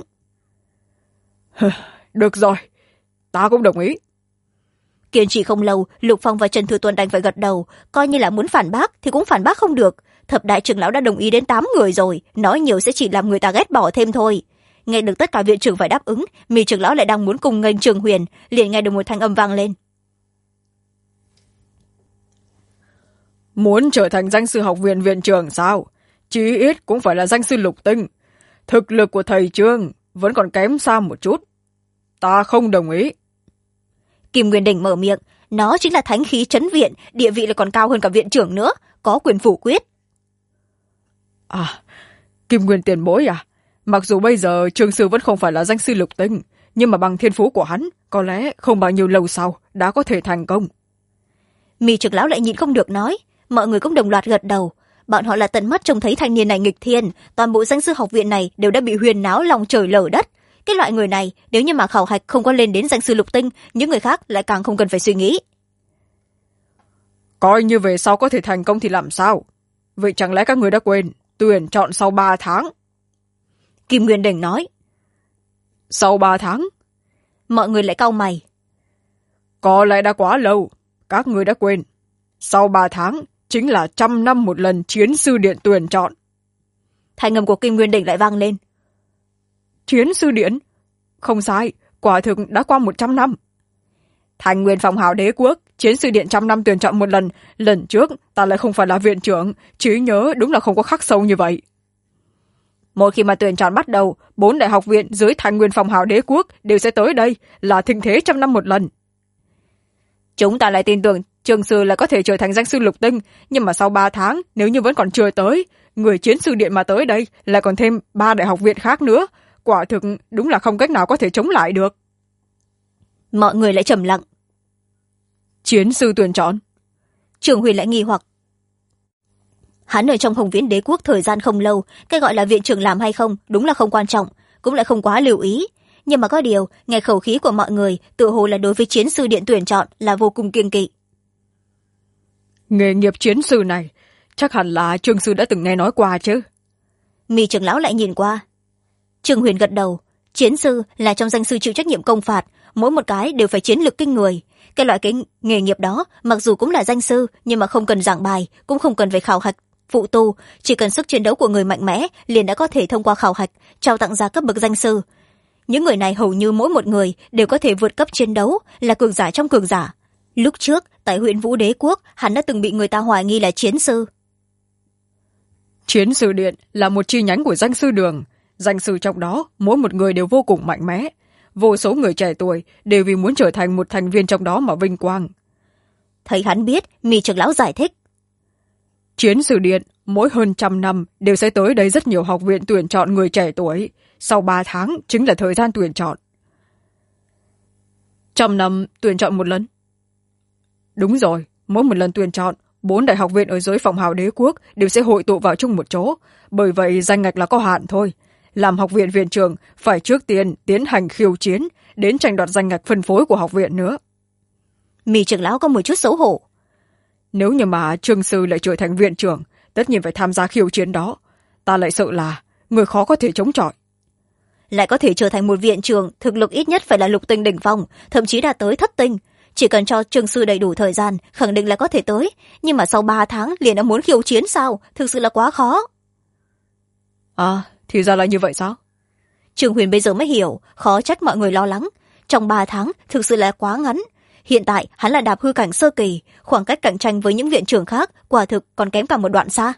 Được rồi, ta cũng đồng ý. Kiên trì không lâu, Lục Phong và Trần Thừa Tuần đành phải gật đầu, coi như là muốn phản bác thì cũng phản bác không được. Thập đại trưởng lão đã đồng ý đến 8 người rồi, nói nhiều sẽ chỉ làm người ta ghét bỏ thêm thôi. Nghe được tất cả viện trưởng phải đáp ứng, Mi trưởng lão lại đang muốn cùng nghênh Trường Huyền, liền nghe được một thanh âm vang lên. Muốn trở thành danh sư học viện viện trưởng sao? chí ít cũng phải là danh sư lục tinh. Thực lực của thầy Trương vẫn còn kém xa một chút. Ta không đồng ý. Kim Nguyên Đình mở miệng, nó chính là thánh khí trấn viện, địa vị lại còn cao hơn cả viện trưởng nữa, có quyền phủ quyết. À, Kim Nguyên tiền bối à, mặc dù bây giờ Trương sư vẫn không phải là danh sư lục tinh, nhưng mà bằng thiên phú của hắn, có lẽ không bao nhiêu lâu sau đã có thể thành công. Mi trưởng lão lại nhịn không được nói, mọi người cũng đồng loạt gật đầu. Bọn họ là tận mắt trông thấy thanh niên này nghịch thiên, toàn bộ danh sư học viện này đều đã bị huyền náo lòng trời lở đất. Cái loại người này, nếu như mà khảo hạch không có lên đến danh sư lục tinh, những người khác lại càng không cần phải suy nghĩ. Coi như về sau có thể thành công thì làm sao? Vậy chẳng lẽ các người đã quên tuyển chọn sau 3 tháng? Kim Nguyên Đình nói. Sau 3 tháng? Mọi người lại cau mày. Có lẽ đã quá lâu, các người đã quên. Sau 3 tháng chính là 100 năm một lần chiến sư điện tuyển chọn. Thanh âm của Kim Nguyên Đình lại vang lên. Chiến sư điện? Không sai, quả thực đã qua 100 năm. Thành Nguyên Phong Hào Đế Quốc, chiến sư điện 100 năm tuyển chọn một lần. Lần trước ta lại không phải là viện trưởng, trí nhớ đúng là không có khắc sâu như vậy. Một khi mà tuyển chọn bắt đầu, 4 đại học viện dưới Thành Nguyên Phong Hào Đế Quốc đều sẽ tới đây, là thịnh thế 100 năm một lần. Chúng ta lại tin tưởng Trương sư là có thể trở thành danh sư lục tinh, nhưng mà sau 3 tháng nếu như vẫn còn chưa tới, người chiến sư điện mà tới đây lại còn thêm 3 đại học viện khác nữa, quả thực đúng là không cách nào có thể chống lại được. Mọi người lại trầm lặng. Chiến sư tuyển chọn? Trường Huyền lại nghi hoặc. Hắn ở trong Hồng Viễn Đế Quốc thời gian không lâu, cái gọi là viện trưởng làm hay không đúng là không quan trọng, cũng lại không quá lưu ý. Nhưng mà có điều, nghe khẩu khí của mọi người tự hồ là đối với chiến sư điện tuyển chọn là vô cùng kiêng kỵ. Nghề nghiệp chiến sư này chắc hẳn là Trương sư đã từng nghe nói qua chứ. Mi trưởng lão lại nhìn qua. Trường Huyền gật đầu. Chiến sư là trong danh sư chịu trách nhiệm công phạt, mỗi một cái đều phải chiến lược kinh người. Cái loại nghề nghiệp đó mặc dù cũng là danh sư, nhưng mà không cần giảng bài, cũng không cần phải khảo hạch phụ tu, chỉ cần sức chiến đấu của người mạnh mẽ liền đã có thể thông qua khảo hạch trao tặng ra cấp bậc danh sư. Những người này hầu như mỗi một người đều có thể vượt cấp chiến đấu, là cường giả trong cường giả. Lúc trước tại huyện Vũ Đế Quốc, hắn đã từng bị người ta hoài nghi là chiến sư. Chiến sư điện là một chi nhánh của danh sư đường. Danh sư trong đó mỗi một người đều vô cùng mạnh mẽ, vô số người trẻ tuổi đều vì muốn trở thành một thành viên trong đó mà vinh quang. Thấy hắn biết, Mi trưởng lão giải thích. Chiến sư điện mỗi hơn 100 năm đều sẽ tới đây rất nhiều học viện tuyển chọn người trẻ tuổi, sau 3 tháng chính là thời gian tuyển chọn. 100 năm tuyển chọn một lần? Đúng rồi, mỗi một lần tuyển chọn, 4 đại học viện ở dưới Phong Hào Đế Quốc đều sẽ hội tụ vào chung một chỗ, bởi vậy danh ngạch là có hạn thôi. Làm học viện viện trưởng phải trước tiên tiến hành khiêu chiến, đến tranh đoạt danh ngạch phân phối của học viện nữa. Mi trưởng lão có một chút xấu hổ. Nếu như mà Trương sư lại trở thành viện trưởng, tất nhiên phải tham gia khiêu chiến đó. Ta lại sợ là người khó có thể chống chọi. Lại có thể trở thành một viện trưởng, thực lực ít nhất phải là lục tinh đỉnh phong, thậm chí đạt tới thất tinh. Chỉ cần cho Trương sư đầy đủ thời gian, khẳng định là có thể tới. Nhưng mà sau 3 tháng liền đã muốn khiêu chiến sao? Thực sự là quá khó. À, thì ra là như vậy sao? Trường Huyền bây giờ mới hiểu, khó trách mọi người lo lắng. Trong 3 tháng thực sự là quá ngắn. Hiện tại hắn là đạp hư cảnh sơ kỳ, khoảng cách cạnh tranh với những viện trưởng khác quả thực còn kém cả một đoạn xa.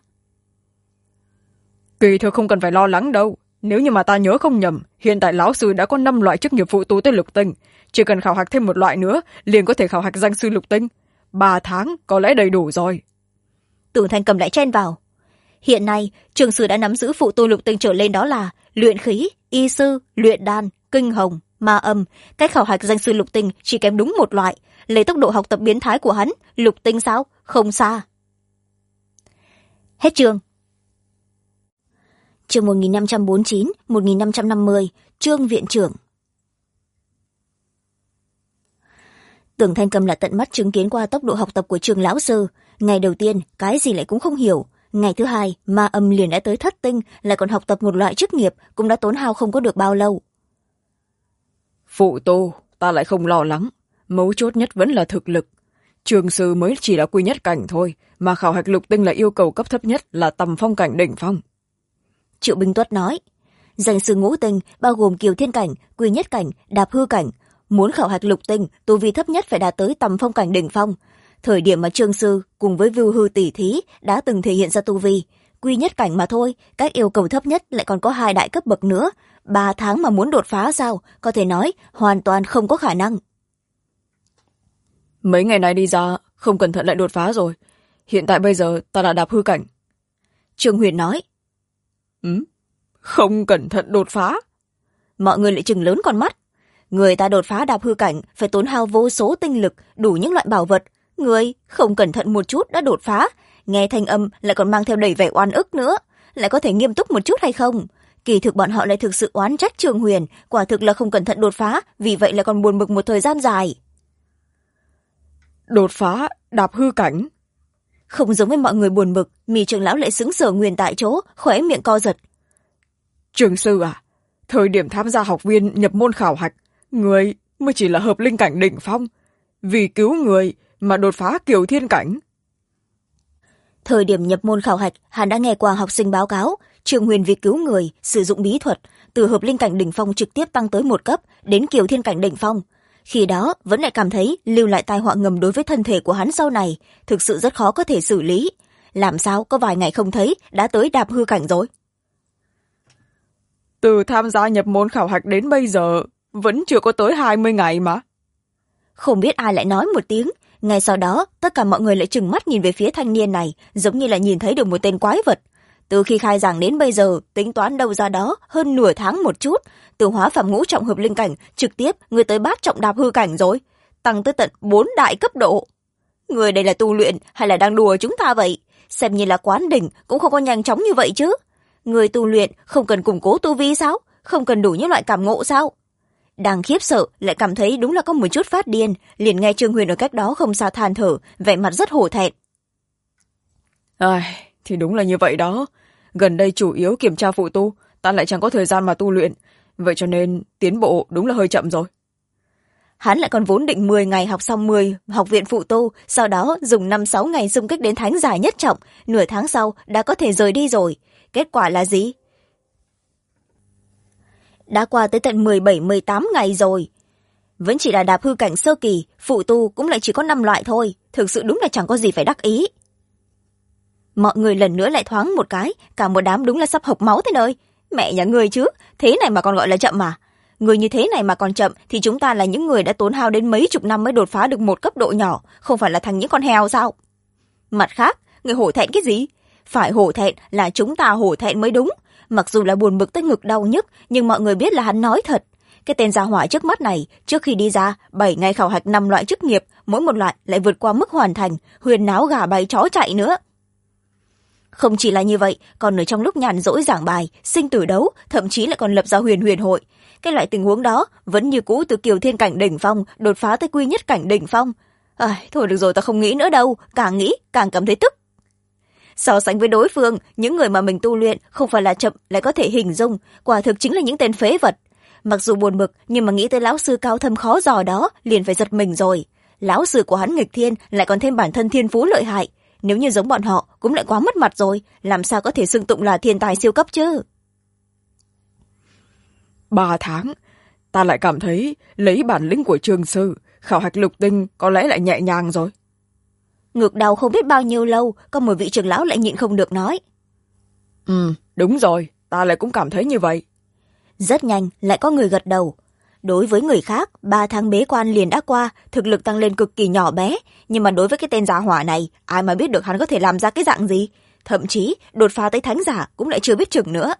Kỳ thực không cần phải lo lắng đâu. Nếu như mà ta nhớ không nhầm, hiện tại lão sư đã có 5 loại chức nghiệp phụ tu tới lục tinh, chỉ cần khảo hạch thêm một loại nữa liền có thể khảo hạch danh sư lục tinh. 3 tháng có lẽ đầy đủ rồi. Tưởng Thanh Cầm lại chen vào. Hiện nay trường sư đã nắm giữ phụ tu lục tinh trở lên, đó là luyện khí, y sư, luyện đan, kinh hồng, ma âm. Cách khảo hạch danh sư lục tinh chỉ kém đúng một loại. Lấy tốc độ học tập biến thái của hắn, lục tinh sao? Không xa. Hết chương. Chương 1549, 1550, Trương viện trưởng. Tưởng Thanh Cầm là tận mắt chứng kiến qua tốc độ học tập của Trương lão sư. Ngày đầu tiên cái gì lại cũng không hiểu, ngày thứ hai ma âm liền đã tới thất tinh, lại còn học tập một loại chức nghiệp, cũng đã tốn hao không có được bao lâu. Phụ tu ta lại không lo lắng, mấu chốt nhất vẫn là thực lực. Trường sư mới chỉ là quy nhất cảnh thôi, mà khảo hạch lục tinh là yêu cầu cấp thấp nhất là tầm phong cảnh đỉnh phong. Triệu Binh Tuất nói, danh sư ngũ tinh bao gồm kiều thiên cảnh, quy nhất cảnh, đạp hư cảnh. Muốn khảo hạch lục tinh, tu vi thấp nhất phải đạt tới tầm phong cảnh đỉnh phong. Thời điểm mà Trương sư cùng với Vưu Hư tỷ thí đã từng thể hiện ra tu vi, quy nhất cảnh mà thôi, các yêu cầu thấp nhất lại còn có 2 đại cấp bậc nữa. 3 tháng mà muốn đột phá sao? Có thể nói hoàn toàn không có khả năng. Mấy ngày này đi ra, không cẩn thận lại đột phá rồi. Hiện tại bây giờ ta đã đạp hư cảnh. Trương Huyền nói. Không cẩn thận đột phá? Mọi người lại trừng lớn con mắt. Người ta đột phá đạp hư cảnh phải tốn hao vô số tinh lực, đủ những loại bảo vật. Người không cẩn thận một chút đã đột phá, nghe thanh âm lại còn mang theo đầy vẻ oan ức nữa. Lại có thể nghiêm túc một chút hay không? Kỳ thực bọn họ lại thực sự oán trách Trương Huyền, quả thực là không cẩn thận đột phá, vì vậy lại còn buồn bực một thời gian dài. Đột phá đạp hư cảnh? Không giống với mọi người buồn bực, Mì trưởng lão lại sững sờ nguyên tại chỗ, khóe miệng co giật. Trường sư à, thời điểm tham gia học viên nhập môn khảo hạch, người mới chỉ là hợp linh cảnh đỉnh phong, vì cứu người mà đột phá kiều thiên cảnh. Thời điểm nhập môn khảo hạch, hắn đã nghe qua học sinh báo cáo, Trương Huyền vì cứu người sử dụng bí thuật, từ hợp linh cảnh đỉnh phong trực tiếp tăng tới 1 cấp đến kiều thiên cảnh đỉnh phong. Khi đó vẫn lại cảm thấy lưu lại tai họa ngầm đối với thân thể của hắn sau này, thực sự rất khó có thể xử lý. Làm sao có vài ngày không thấy đã tới đạp hư cảnh rồi? Từ tham gia nhập môn khảo hạch đến bây giờ vẫn chưa có tới 20 ngày mà. Không biết ai lại nói một tiếng, ngay sau đó tất cả mọi người lại trừng mắt nhìn về phía thanh niên này, giống như là nhìn thấy được một tên quái vật. Từ khi khai giảng đến bây giờ, tính toán đâu ra đó hơn nửa tháng một chút, từ hóa phàm ngũ trọng hợp linh cảnh trực tiếp người tới bát trọng đạp hư cảnh rồi, tăng tới tận 4 đại cấp độ. Người đây là tu luyện hay là đang đùa chúng ta vậy? Xem như là quán đỉnh cũng không có nhanh chóng như vậy chứ. Người tu luyện không cần củng cố tu vi sao? Không cần đủ những loại cảm ngộ sao? Đang khiếp sợ lại cảm thấy đúng là có một chút phát điên, liền nghe Trương Huyền ở cách đó không xa than thở, vẻ mặt rất hổ thẹn. Thì đúng là như vậy đó. Gần đây chủ yếu kiểm tra phụ tu, ta lại chẳng có thời gian mà tu luyện, vậy cho nên tiến bộ đúng là hơi chậm rồi. Hắn lại còn vốn định 10 ngày học xong 10 học viện phụ tu, sau đó dùng 5-6 ngày xung kích đến thánh giải nhất trọng, nửa tháng sau đã có thể rời đi rồi. Kết quả là gì? Đã qua tới tận 17-18 ngày rồi. Vẫn chỉ là đạp hư cảnh sơ kỳ, phụ tu cũng lại chỉ có 5 loại thôi, thực sự đúng là chẳng có gì phải đắc ý. Mọi người lần nữa lại thoáng một cái, cả một đám đúng là sắp hộc máu thế nơi. Mẹ nhà ngươi chứ, thế này mà còn gọi là chậm mà. Người như thế này mà còn chậm thì chúng ta là những người đã tốn hao đến mấy chục năm mới đột phá được một cấp độ nhỏ, không phải là thành những con heo sao? Mặt khác, người hổ thẹn cái gì? Phải hổ thẹn là chúng ta hổ thẹn mới đúng. Mặc dù là buồn bực tới ngực đau nhức, nhưng mọi người biết là hắn nói thật. Cái tên gia hỏa trước mắt này, trước khi đi ra, 7 ngày khảo hạch 5 loại chức nghiệp, mỗi một loại lại vượt qua mức hoàn thành, huyền náo gà bay chó chạy nữa. Không chỉ là như vậy, còn ở trong lúc nhàn rỗi giảng bài, sinh tử đấu, thậm chí lại còn lập ra huyền huyền hội. Cái loại tình huống đó vẫn như cũ, từ kiều thiên cảnh đỉnh phong đột phá tới quy nhất cảnh đỉnh phong. Thôi được rồi, ta không nghĩ nữa đâu, càng nghĩ càng cảm thấy tức. So sánh với đối phương, những người mà mình tu luyện không phải là chậm lại có thể hình dung, quả thực chính là những tên phế vật. Mặc dù buồn bực, nhưng mà nghĩ tới lão sư cao thâm khó dò đó, liền phải giật mình rồi. Lão sư của hắn nghịch thiên, lại còn thêm bản thân thiên phú lợi hại. Nếu như giống bọn họ, cũng lại quá mất mặt rồi, làm sao có thể xưng tụng là thiên tài siêu cấp chứ? 3 tháng, ta lại cảm thấy lấy bản lĩnh của trường sư, khảo hạch lục tinh có lẽ lại nhẹ nhàng rồi. Ngược đầu không biết bao nhiêu lâu, có một vị trưởng lão lại nhịn không được nói. Đúng rồi, ta lại cũng cảm thấy như vậy. Rất nhanh, lại có người gật đầu. Đối với người khác, 3 tháng bế quan liền đã qua, thực lực tăng lên cực kỳ nhỏ bé. Nhưng mà đối với cái tên gia hỏa này, ai mà biết được hắn có thể làm ra cái dạng gì? Thậm chí, đột phá tới thánh giả cũng lại chưa biết chừng nữa.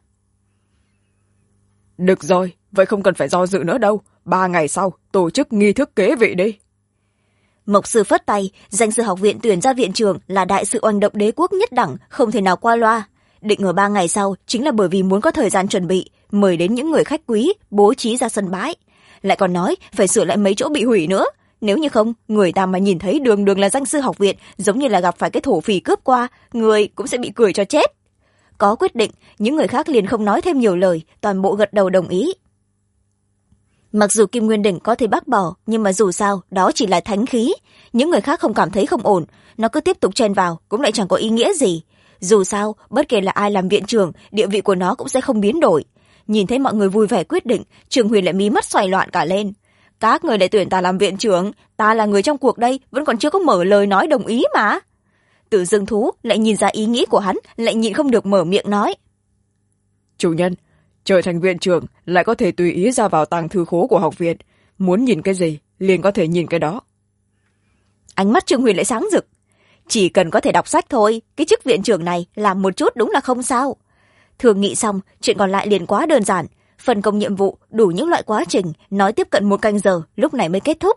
Được rồi, vậy không cần phải do dự nữa đâu. 3 ngày sau, tổ chức nghi thức kế vị đi. Mộc sư phất tay, danh sư học viện tuyển ra viện trưởng là đại sự oanh động đế quốc nhất đẳng, không thể nào qua loa. Định ở 3 ngày sau chính là bởi vì muốn có thời gian chuẩn bị, mời đến những người khách quý, bố trí ra sân bãi. Lại còn nói phải sửa lại mấy chỗ bị hủy nữa. Nếu như không, người ta mà nhìn thấy đường đường là danh sư học viện, giống như là gặp phải cái thổ phỉ cướp qua, người cũng sẽ bị cười cho chết. Có quyết định, những người khác liền không nói thêm nhiều lời, toàn bộ gật đầu đồng ý. Mặc dù Kim Nguyên Đỉnh có thể bác bỏ, nhưng mà dù sao, đó chỉ là thánh khí. Những người khác không cảm thấy không ổn, nó cứ tiếp tục chen vào, cũng lại chẳng có ý nghĩa gì. Dù sao, bất kể là ai làm viện trưởng, địa vị của nó cũng sẽ không biến đổi. Nhìn thấy mọi người vui vẻ quyết định, Trường Huyền lại mí mắt xoay loạn cả lên. Các người lại tuyển ta làm viện trưởng, ta là người trong cuộc đây, vẫn còn chưa có mở lời nói đồng ý mà. Tử Dương Thú lại nhìn ra ý nghĩ của hắn, lại nhịn không được mở miệng nói. Chủ nhân, trở thành viện trưởng lại có thể tùy ý ra vào tàng thư khố của học viện. Muốn nhìn cái gì, liền có thể nhìn cái đó. Ánh mắt Trương Huyền lại sáng rực. Chỉ cần có thể đọc sách thôi, cái chức viện trưởng này làm một chút đúng là không sao. Thường nghị xong, chuyện còn lại liền quá đơn giản. Phân công nhiệm vụ, đủ những loại quá trình, nói tiếp cận 1 canh giờ, lúc này mới kết thúc.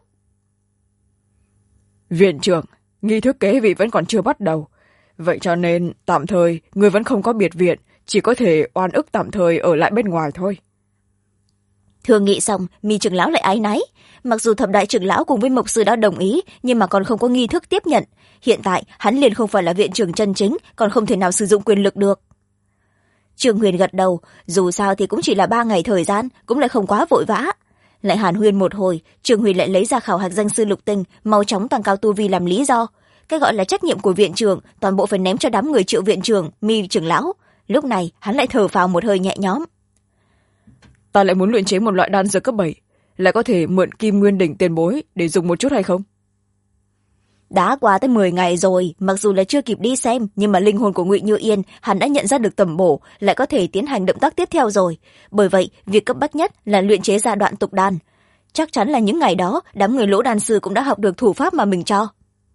Viện trưởng, nghi thức kế vị vẫn còn chưa bắt đầu. Vậy cho nên, tạm thời, người vẫn không có biệt viện, chỉ có thể oan ức tạm thời ở lại bên ngoài thôi. Thường nghị xong, Mi trưởng lão lại áy náy. Mặc dù thập đại trưởng lão cùng với mộc sư đã đồng ý, nhưng mà còn không có nghi thức tiếp nhận. Hiện tại, hắn liền không phải là viện trưởng chân chính, còn không thể nào sử dụng quyền lực được. Trương Huyền gật đầu, dù sao thì cũng chỉ là 3 ngày thời gian, cũng lại không quá vội vã. Lại hàn huyên một hồi, Trương Huyền lại lấy ra khảo hạch danh sư lục tinh, mau chóng tăng cao tu vi làm lý do. Cái gọi là trách nhiệm của viện trưởng, toàn bộ phải ném cho đám người Triệu viện trưởng, Mi trưởng lão. Lúc này, hắn lại thở phào một hơi nhẹ nhõm. Ta lại muốn luyện chế một loại đan dược cấp 7, lại có thể mượn Kim Nguyên đỉnh tiền bối để dùng một chút hay không? Đã qua tới 10 ngày rồi, mặc dù là chưa kịp đi xem, nhưng mà linh hồn của Ngụy Như Yên, hắn đã nhận ra được tầm bổ, lại có thể tiến hành động tác tiếp theo rồi. Bởi vậy, việc cấp bách nhất là luyện chế ra đoạn tục đan. Chắc chắn là những ngày đó, đám người Lỗ đan sư cũng đã học được thủ pháp mà mình cho.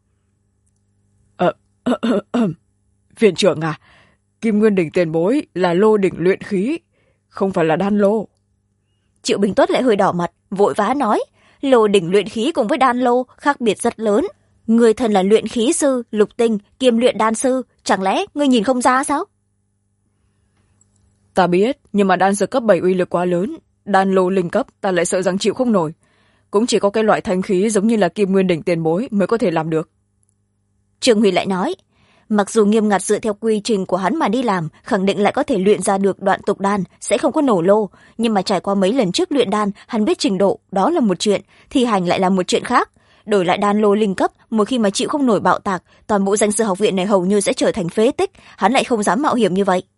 Viện trưởng à, Kim Nguyên đỉnh tiền bối là lô đỉnh luyện khí, không phải là đan lô. Triệu Bình Tuất lại hơi đỏ mặt, vội vã nói, lô đỉnh luyện khí cùng với đan lô khác biệt rất lớn. Người thân là luyện khí sư, lục tinh, kiêm luyện đan sư, chẳng lẽ ngươi nhìn không ra sao? Ta biết, nhưng mà đan dược cấp 7 uy lực quá lớn, đan lô linh cấp ta lại sợ rằng chịu không nổi. Cũng chỉ có cái loại thanh khí giống như là Kim Nguyên đỉnh tiền bối mới có thể làm được. Trương Huy lại nói, mặc dù nghiêm ngặt dựa theo quy trình của hắn mà đi làm, khẳng định lại có thể luyện ra được đoạn tục đan, sẽ không có nổ lô, nhưng mà trải qua mấy lần trước luyện đan, hắn biết trình độ, đó là một chuyện, thi hành lại là một chuyện khác. Đổi lại đan lô linh cấp, một khi mà chịu không nổi bạo tạc, toàn bộ danh sư học viện này hầu như sẽ trở thành phế tích, hắn lại không dám mạo hiểm như vậy.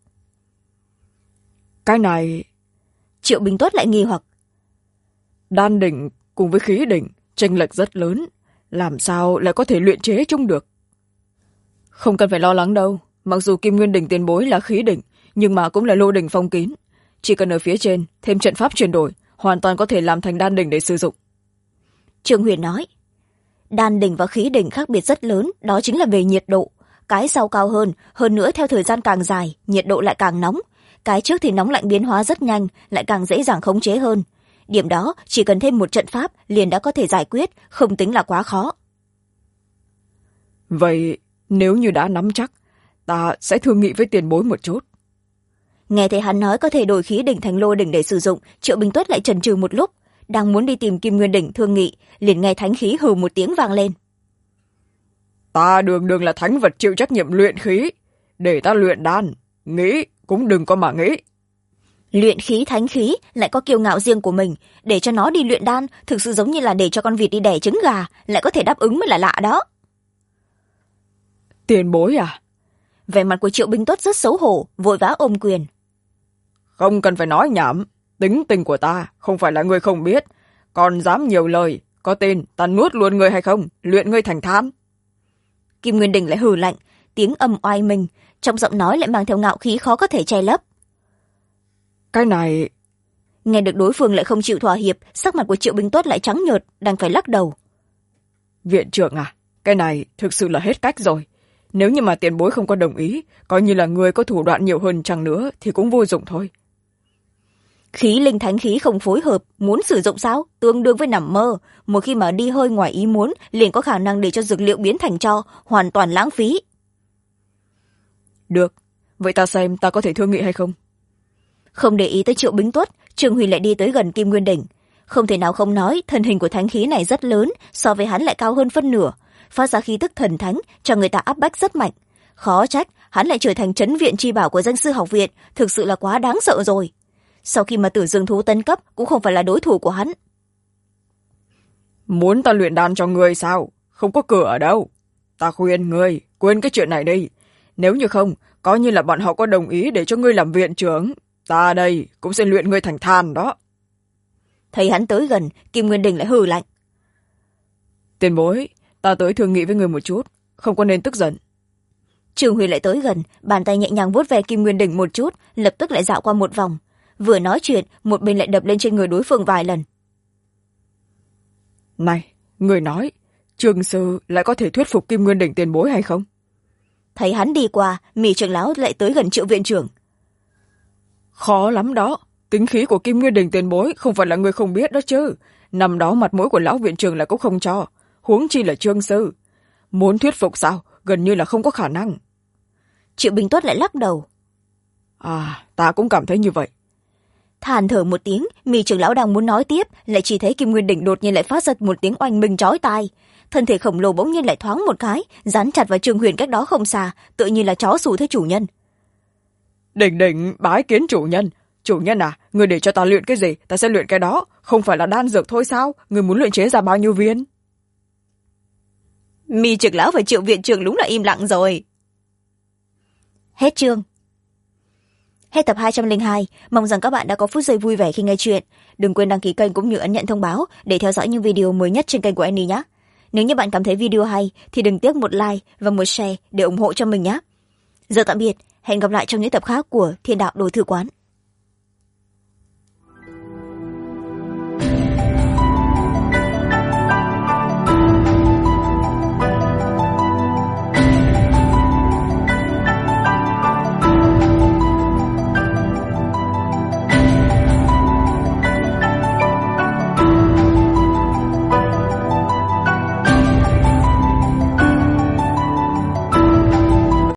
Cái này... Triệu Bình Tuất lại nghi hoặc. Đan đỉnh cùng với khí đỉnh, chênh lệch rất lớn, làm sao lại có thể luyện chế chung được? Không cần phải lo lắng đâu, mặc dù Kim Nguyên đỉnh tiền bối là khí đỉnh, nhưng mà cũng là lô đỉnh phong kín. Chỉ cần ở phía trên, thêm trận pháp chuyển đổi, hoàn toàn có thể làm thành đan đỉnh để sử dụng. Trương Huyền nói. Đan đỉnh và khí đỉnh khác biệt rất lớn, đó chính là về nhiệt độ. Cái sau cao hơn nữa theo thời gian càng dài, nhiệt độ lại càng nóng. Cái trước thì nóng lạnh biến hóa rất nhanh, lại càng dễ dàng khống chế hơn. Điểm đó, chỉ cần thêm một trận pháp liền đã có thể giải quyết, không tính là quá khó. Vậy, nếu như đã nắm chắc, ta sẽ thương nghị với tiền bối một chút. Nghe thấy hắn nói có thể đổi khí đỉnh thành lô đỉnh để sử dụng, Triệu Bình Tuất lại chần chừ một lúc, đang muốn đi tìm Kim Nguyên đỉnh thương nghị, liền nghe thánh khí hừ một tiếng vang lên. Ta đường là thánh vật chịu trách nhiệm luyện khí, để ta luyện đan, nghĩ cũng đừng có mà nghĩ. Luyện khí thánh khí lại có kiêu ngạo riêng của mình, để cho nó đi luyện đan thực sự giống như là để cho con vịt đi đẻ trứng gà, lại có thể đáp ứng mới là lạ đó. Tiền bối à? Vẻ mặt của Triệu Bình Tuất rất xấu hổ, vội vã ôm quyền. Không cần phải nói nhảm, tính tình của ta không phải là người không biết, còn dám nhiều lời, có tin ta nuốt luôn người hay không, luyện ngươi thành than. Kim Nguyên Đình lại hừ lạnh, tiếng âm oai mình, trong giọng nói lại mang theo ngạo khí khó có thể che lấp. Cái này... Nghe được đối phương lại không chịu thỏa hiệp, sắc mặt của Triệu Bình Tuất lại trắng nhợt, đang phải lắc đầu. Viện trưởng à, cái này thực sự là hết cách rồi. Nếu như mà tiền bối không có đồng ý, coi như là người có thủ đoạn nhiều hơn chăng nữa thì cũng vô dụng thôi. Khí linh thánh khí không phối hợp, muốn sử dụng sao? Tương đương với nằm mơ. Một khi mà đi hơi ngoài ý muốn, liền có khả năng để cho dược liệu biến thành tro, hoàn toàn lãng phí. Được, vậy ta xem ta có thể thương nghị hay không? Không để ý tới Triệu Bính Tuất, Trương Huy lại đi tới gần Kim Nguyên Đỉnh. Không thể nào không nói, thân hình của thánh khí này rất lớn, so với hắn lại cao hơn phân nửa, phát ra khí tức thần thánh, cho người ta áp bách rất mạnh. Khó trách, hắn lại trở thành trấn viện chi bảo của danh sư học viện, thực sự là quá đáng sợ rồi. Sau khi mà Tử Dương thú tấn cấp, cũng không phải là đối thủ của hắn. Muốn ta luyện đan cho người sao? Không có cửa ở đâu. Ta khuyên ngươi, quên cái chuyện này đi. Nếu như không, coi như là bọn họ có đồng ý để cho ngươi làm viện trưởng, ta đây cũng sẽ luyện ngươi thành than đó. Thấy hắn tới gần, Kim Nguyên Đình lại hừ lạnh. Tiền bối, ta tới thương nghị với người một chút, không có nên tức giận. Trương Huyền lại tới gần, bàn tay nhẹ nhàng vuốt ve kim nguyên đỉnh một chút, lập tức lại dạo qua một vòng. Vừa nói chuyện, một bên lại đập lên trên người đối phương vài lần. Này, người nói, Trương sư lại có thể thuyết phục kim nguyên đỉnh tiền bối hay không? Thấy hắn đi qua, Mị trưởng lão lại tới gần Triệu viện trưởng. Khó lắm đó, tính khí của kim nguyên đỉnh tiền bối không phải là người không biết đó chứ. Năm đó mặt mũi của lão viện trưởng là cũng không cho, huống chi là Trương sư. Muốn thuyết phục sao, gần như là không có khả năng. Triệu Bình Tuất lại lắc đầu. Ta cũng cảm thấy như vậy. Than thở một tiếng, Mị trưởng lão đang muốn nói tiếp, lại chỉ thấy kim nguyên đỉnh đột nhiên lại phát ra một tiếng oanh minh chói tai. Thân thể khổng lồ bỗng nhiên lại thoáng một cái, dán chặt vào Trương Huyền cách đó không xa, tựa như là chó xù thấy chủ nhân. Đỉnh bái kiến chủ nhân. Chủ nhân à, người để cho ta luyện cái gì, ta sẽ luyện cái đó. Không phải là đan dược thôi sao? Người muốn luyện chế ra bao nhiêu viên? Mị trưởng lão và Triệu viện trưởng đúng là im lặng rồi. Hết chương. Hết tập 202, mong rằng các bạn đã có phút giây vui vẻ khi nghe chuyện. Đừng quên đăng ký kênh cũng như ấn nhận thông báo để theo dõi những video mới nhất trên kênh của Annie nhé. Nếu như bạn cảm thấy video hay thì đừng tiếc một like và một share để ủng hộ cho mình nhé. Giờ tạm biệt, hẹn gặp lại trong những tập khác của Thiên Đạo Đồ Thư Quán.